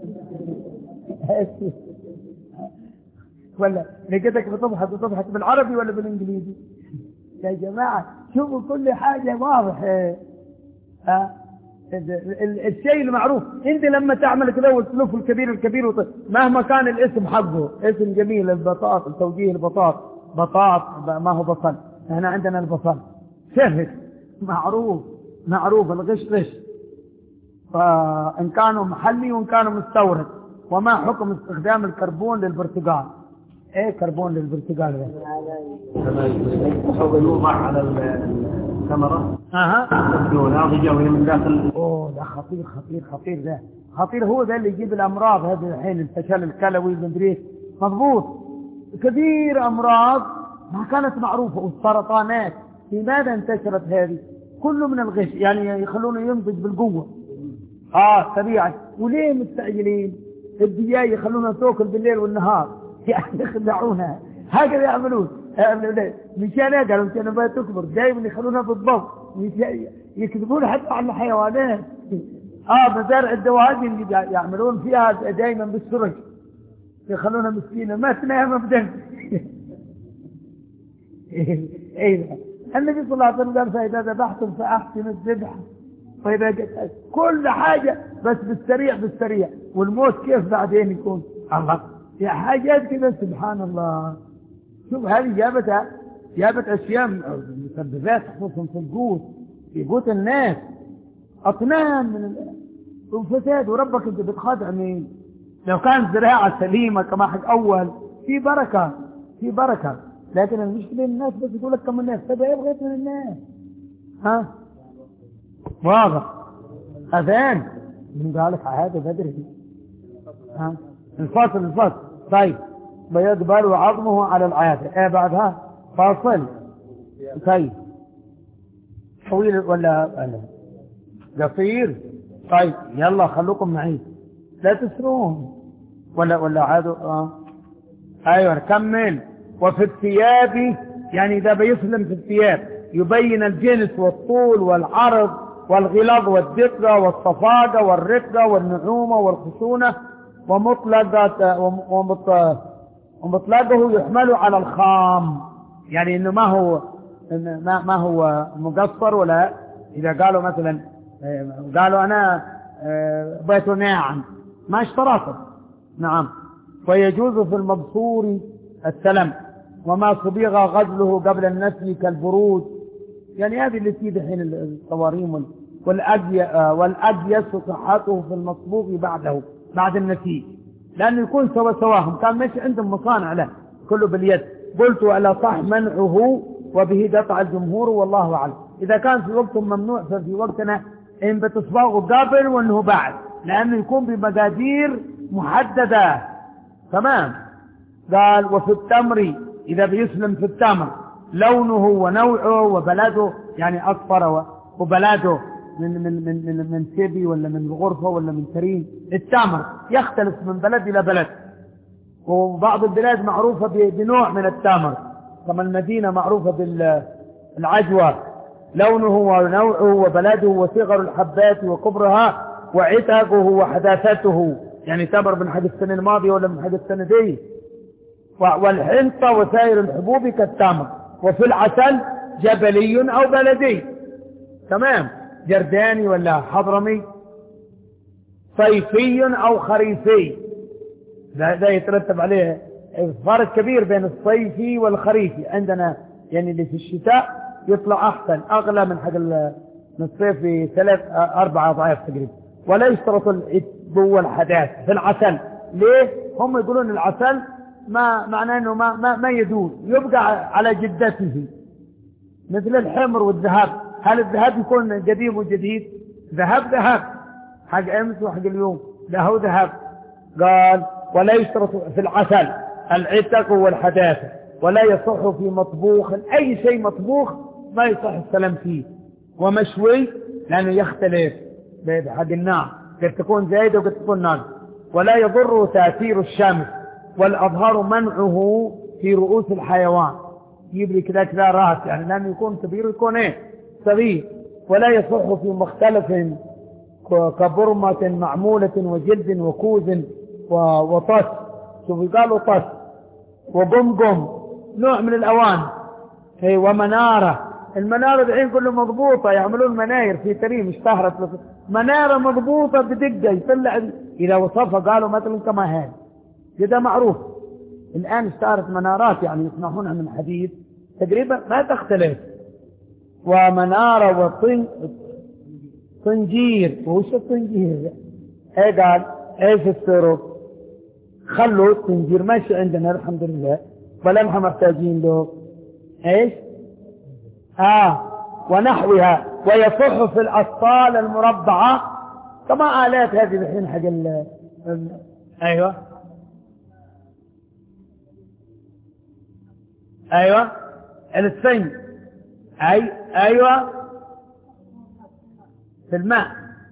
A: ولا لقيتك بتضحك بتضحك بالعربي ولا بالانجليزي؟ يا جماعه شوفوا كل حاجه واضح. ها الشيء المعروف انت لما تعمل كده والسلوف الكبير الكبير مهما كان الاسم حقه اسم جميل، البطاط توجيه البطاط بطاط ما هو بصل، هنا عندنا البصل سهل معروف معروف. الغش غش، فان كانوا محلي وان كانوا مستورد. وما حكم استخدام الكربون للبرتقال؟ ايه كربون للبرتقال ده؟
B: يوضع على الثمرة
A: اها
B: ناضجة وهي من داخل.
A: اوه ده خطير خطير خطير، ده خطير. هو ده اللي يجيب الامراض هذه الحين، الفشل الكلوي المدري مضبوط. كثير امراض ما كانت معروفة، والسرطانات لماذا انتشرت هذه؟ كله من الغش، يعني يخلونه ينضج بالقوة اه طبيعي. وليه مستعجلين؟ الدجاج يخلونا تاكل بالليل والنهار، يعني يخدعونا هكذا يعملون مشان قالوا مشان ما تكبر دائما يخلونا بالضبط، يكذبون حتى على الحيوانات. اه مزارع الدواجن يعملون فيها دائما بالسرج، يخلونا مسكينه ما تنام ابدا. ايه النبي صلى الله عليه وسلم قال فاذا ذبحتم فاحسن الذبح، فاذا كل حاجه بس بالسريع بالسريع. والموت كيف بعدين يكون؟ الله يا حاجات كده سبحان الله. شوف هذه جابت جابت اشياء مسببات خصوصا في القوت، في قوت الناس اطنان من الفساد. وربك انت بتخادع مين؟ لو كانت زراعه سليمه كما حق اول في بركه في بركه، لكن المشكله الناس بس يقول لك كم الناس تبغى يبغى من الناس. ها واضح اذان من قالك هذا بدري. ها الفاصل الفاصل طيب بيقبل وعظمه على العادة. ايه بعدها فاصل طيب طويل ولا قصير؟ طيب يلا خلوكم معي لا تسرون ولا ولا عادوا. اه ايوه نكمل. وفي الثياب يعني اذا بيسلم في الثياب يبين الجنس والطول والعرض والغلاظ والدقة والصفاقة والرقة والنعومة والخشونة. ومطلقة ومطلقه يحمل على الخام، يعني انه ما هو ما, ما هو مقصر. ولا اذا قالوا مثلا قالوا انا بيت ناعم ما اشترطه نعم. ويجوز في المبصور السلم وما صبيغ غزله قبل النسل كالبرود، يعني هذه اللي تجي الحين الصواريم والأجيس صحته في المصبوغ بعده بعد النسيج، لأنه يكون سوا سواهم. كان ماشي عندهم مصانع له كله باليد. قلت ألا صح منعه وبه قطع الجمهور والله أعلم. إذا كان في وقت ممنوع ففي وقتنا إن بتصبغه قبل وأنه بعد، لأنه يكون بمقادير محددة. تمام. قال وفي التمر إذا بيسلم في التمر لونه ونوعه وبلده، يعني أصفر وبلده من من من من من سيبي ولا من الغرفة ولا من ترين. التمر يختلف من بلد إلى بلد، وبعض البلاد معروفة بنوع من التمر كما المدينة معروفة بالعجوة. لونه ونوعه وبلده وصغر الحبات وكبرها وعتقه وحداثته، يعني تمر من حد السنة الماضية ولا من حد السنة دي. والحنطة وسائر الحبوب كالتمر. وفي العسل جبلي أو بلدي، تمام، جرداني ولا حضرمي، صيفي أو خريفي. ده, ده يترتب عليه فرق كبير بين الصيفي والخريفي. عندنا يعني اللي في الشتاء يطلع أحسن أغلى من حق من الصيف ثلاث أربع أضعاف تقريبا. ولا يشترط العتب والحداث في العسل. ليه؟ هم يقولون العسل ما معناه أنه ما, ما, ما يدور، يبقى على جدته مثل الحمر والذهب. هل الذهب يكون قديم وجديد؟ ذهب ذهب، حق أمس وحق اليوم، ده هو ذهب. قال ولا يشترط في العسل العتق والحداثة، ولا يصح في مطبوخ، أي شيء مطبوخ ما يصح السلام فيه. ومشوي لأنه يختلف حق النار، قد تكون زايدة وقد تكون نار. ولا يضر تأثير الشمس، والأظهر منعه في رؤوس الحيوان. يجيب لي كذا كذا راس، يعني لأنه يكون كبير يكون إيه صغير. ولا يصح في مختلف كبرمة معمولة وجلد وكوز وطس. شوف قالوا طس وقمقم، نوع من الأوان. هي ومنارة. المنارة الحين كله مضبوطة، يعملون مناير في تريم اشتهرت منارة مضبوطة بدقة يطلع. إذا وصفها قالوا مثلا كما هذا كده معروف. الآن اشتهرت منارات يعني يصنعونها من حديد تقريبا ما تختلف. ومنارة وطنجير. وش الطنجير؟ ايه قال ايش السرب؟ خلوا الطنجير ماشي عندنا الحمد لله، ولا نحن محتاجين له. ايش؟ اه ونحوها. ويصح في الأسطال المربعة كما آلات هذه الحين حق ال ايوه ايوه السن. اي ايوه في الماء.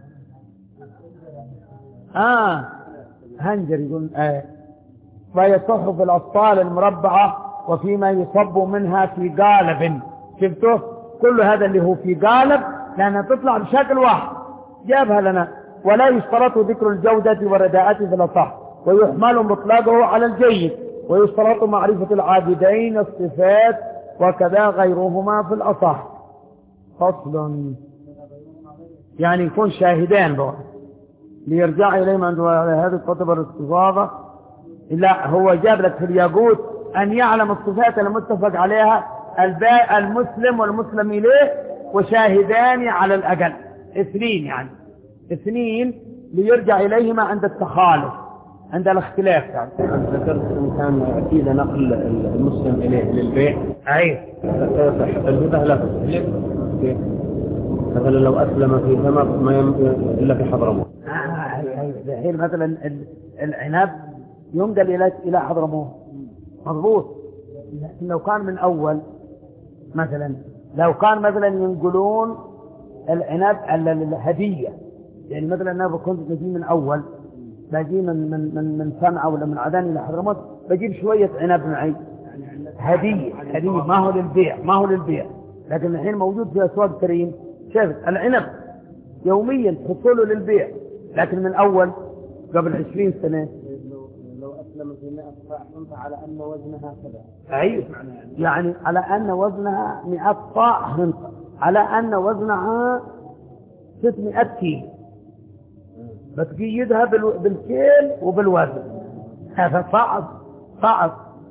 A: اه هنجر يقول آه. ويصح في الأسطال المربعة وفيما يصب منها في قالب. شفتوا كل هذا اللي هو في قالب لأنها تطلع بشكل واحد جابها لنا. ولا يشترط ذكر الجودة والرداءة في الأصح، ويحمل مطلقه على الجيد. ويشترط معرفة العابدين الصفات وكذا غيرهما في الأصح. فصل يعني يكون شاهدان بقى ليرجع إليه من هذه الكتب الاستفاضة. لا هو جاب لك في الياقوت أن يعلم الصفات المتفق عليها الباء المسلم والمسلم إليه، وشاهدان على الأقل اثنين، يعني اثنين ليرجع إليهما عند التخالف عند الاختلاف. يعني
B: ذكرت إن كان أكيد نقل المسلم إليه للبيع.
A: أي
B: الهبة لا تصح. مثلا لو أسلم في ثمر ما يم... إلا في حضرموت.
A: الحين مثلا العنب ينقل إلى إلى حضرموت مضبوط. لكن لو كان من أول مثلا، لو كان مثلا ينقلون العنب الهدية، يعني مثلا أنا كنت بجي من أول بجي من من من من صنعاء ولا من عدن إلى حضرموت، بجيب شوية عنب معي هدية هدية ما هو للبيع ما هو للبيع لكن الحين موجود في أسواق كريم. شايف العنب يوميا تحصله للبيع، لكن من أول قبل عشرين سنة
B: لو أسلم في مئة صاع حنطة على أن وزنها كذا.
A: أي يعني على أن وزنها مئة صاع حنطة، على أن وزنها ستمائة كيلو، بتقيدها بالكيل وبالوزن. هذا صعب صعب.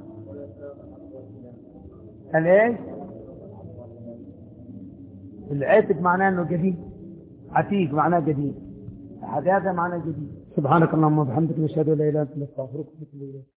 A: الايش؟ العتق معناه انه جديد، عتيق معناه جديد، هذا معناه جديد. سبحانك اللهم وبحمدك نشهد ان لا اله الا انت نستغفرك ونتوب اليك.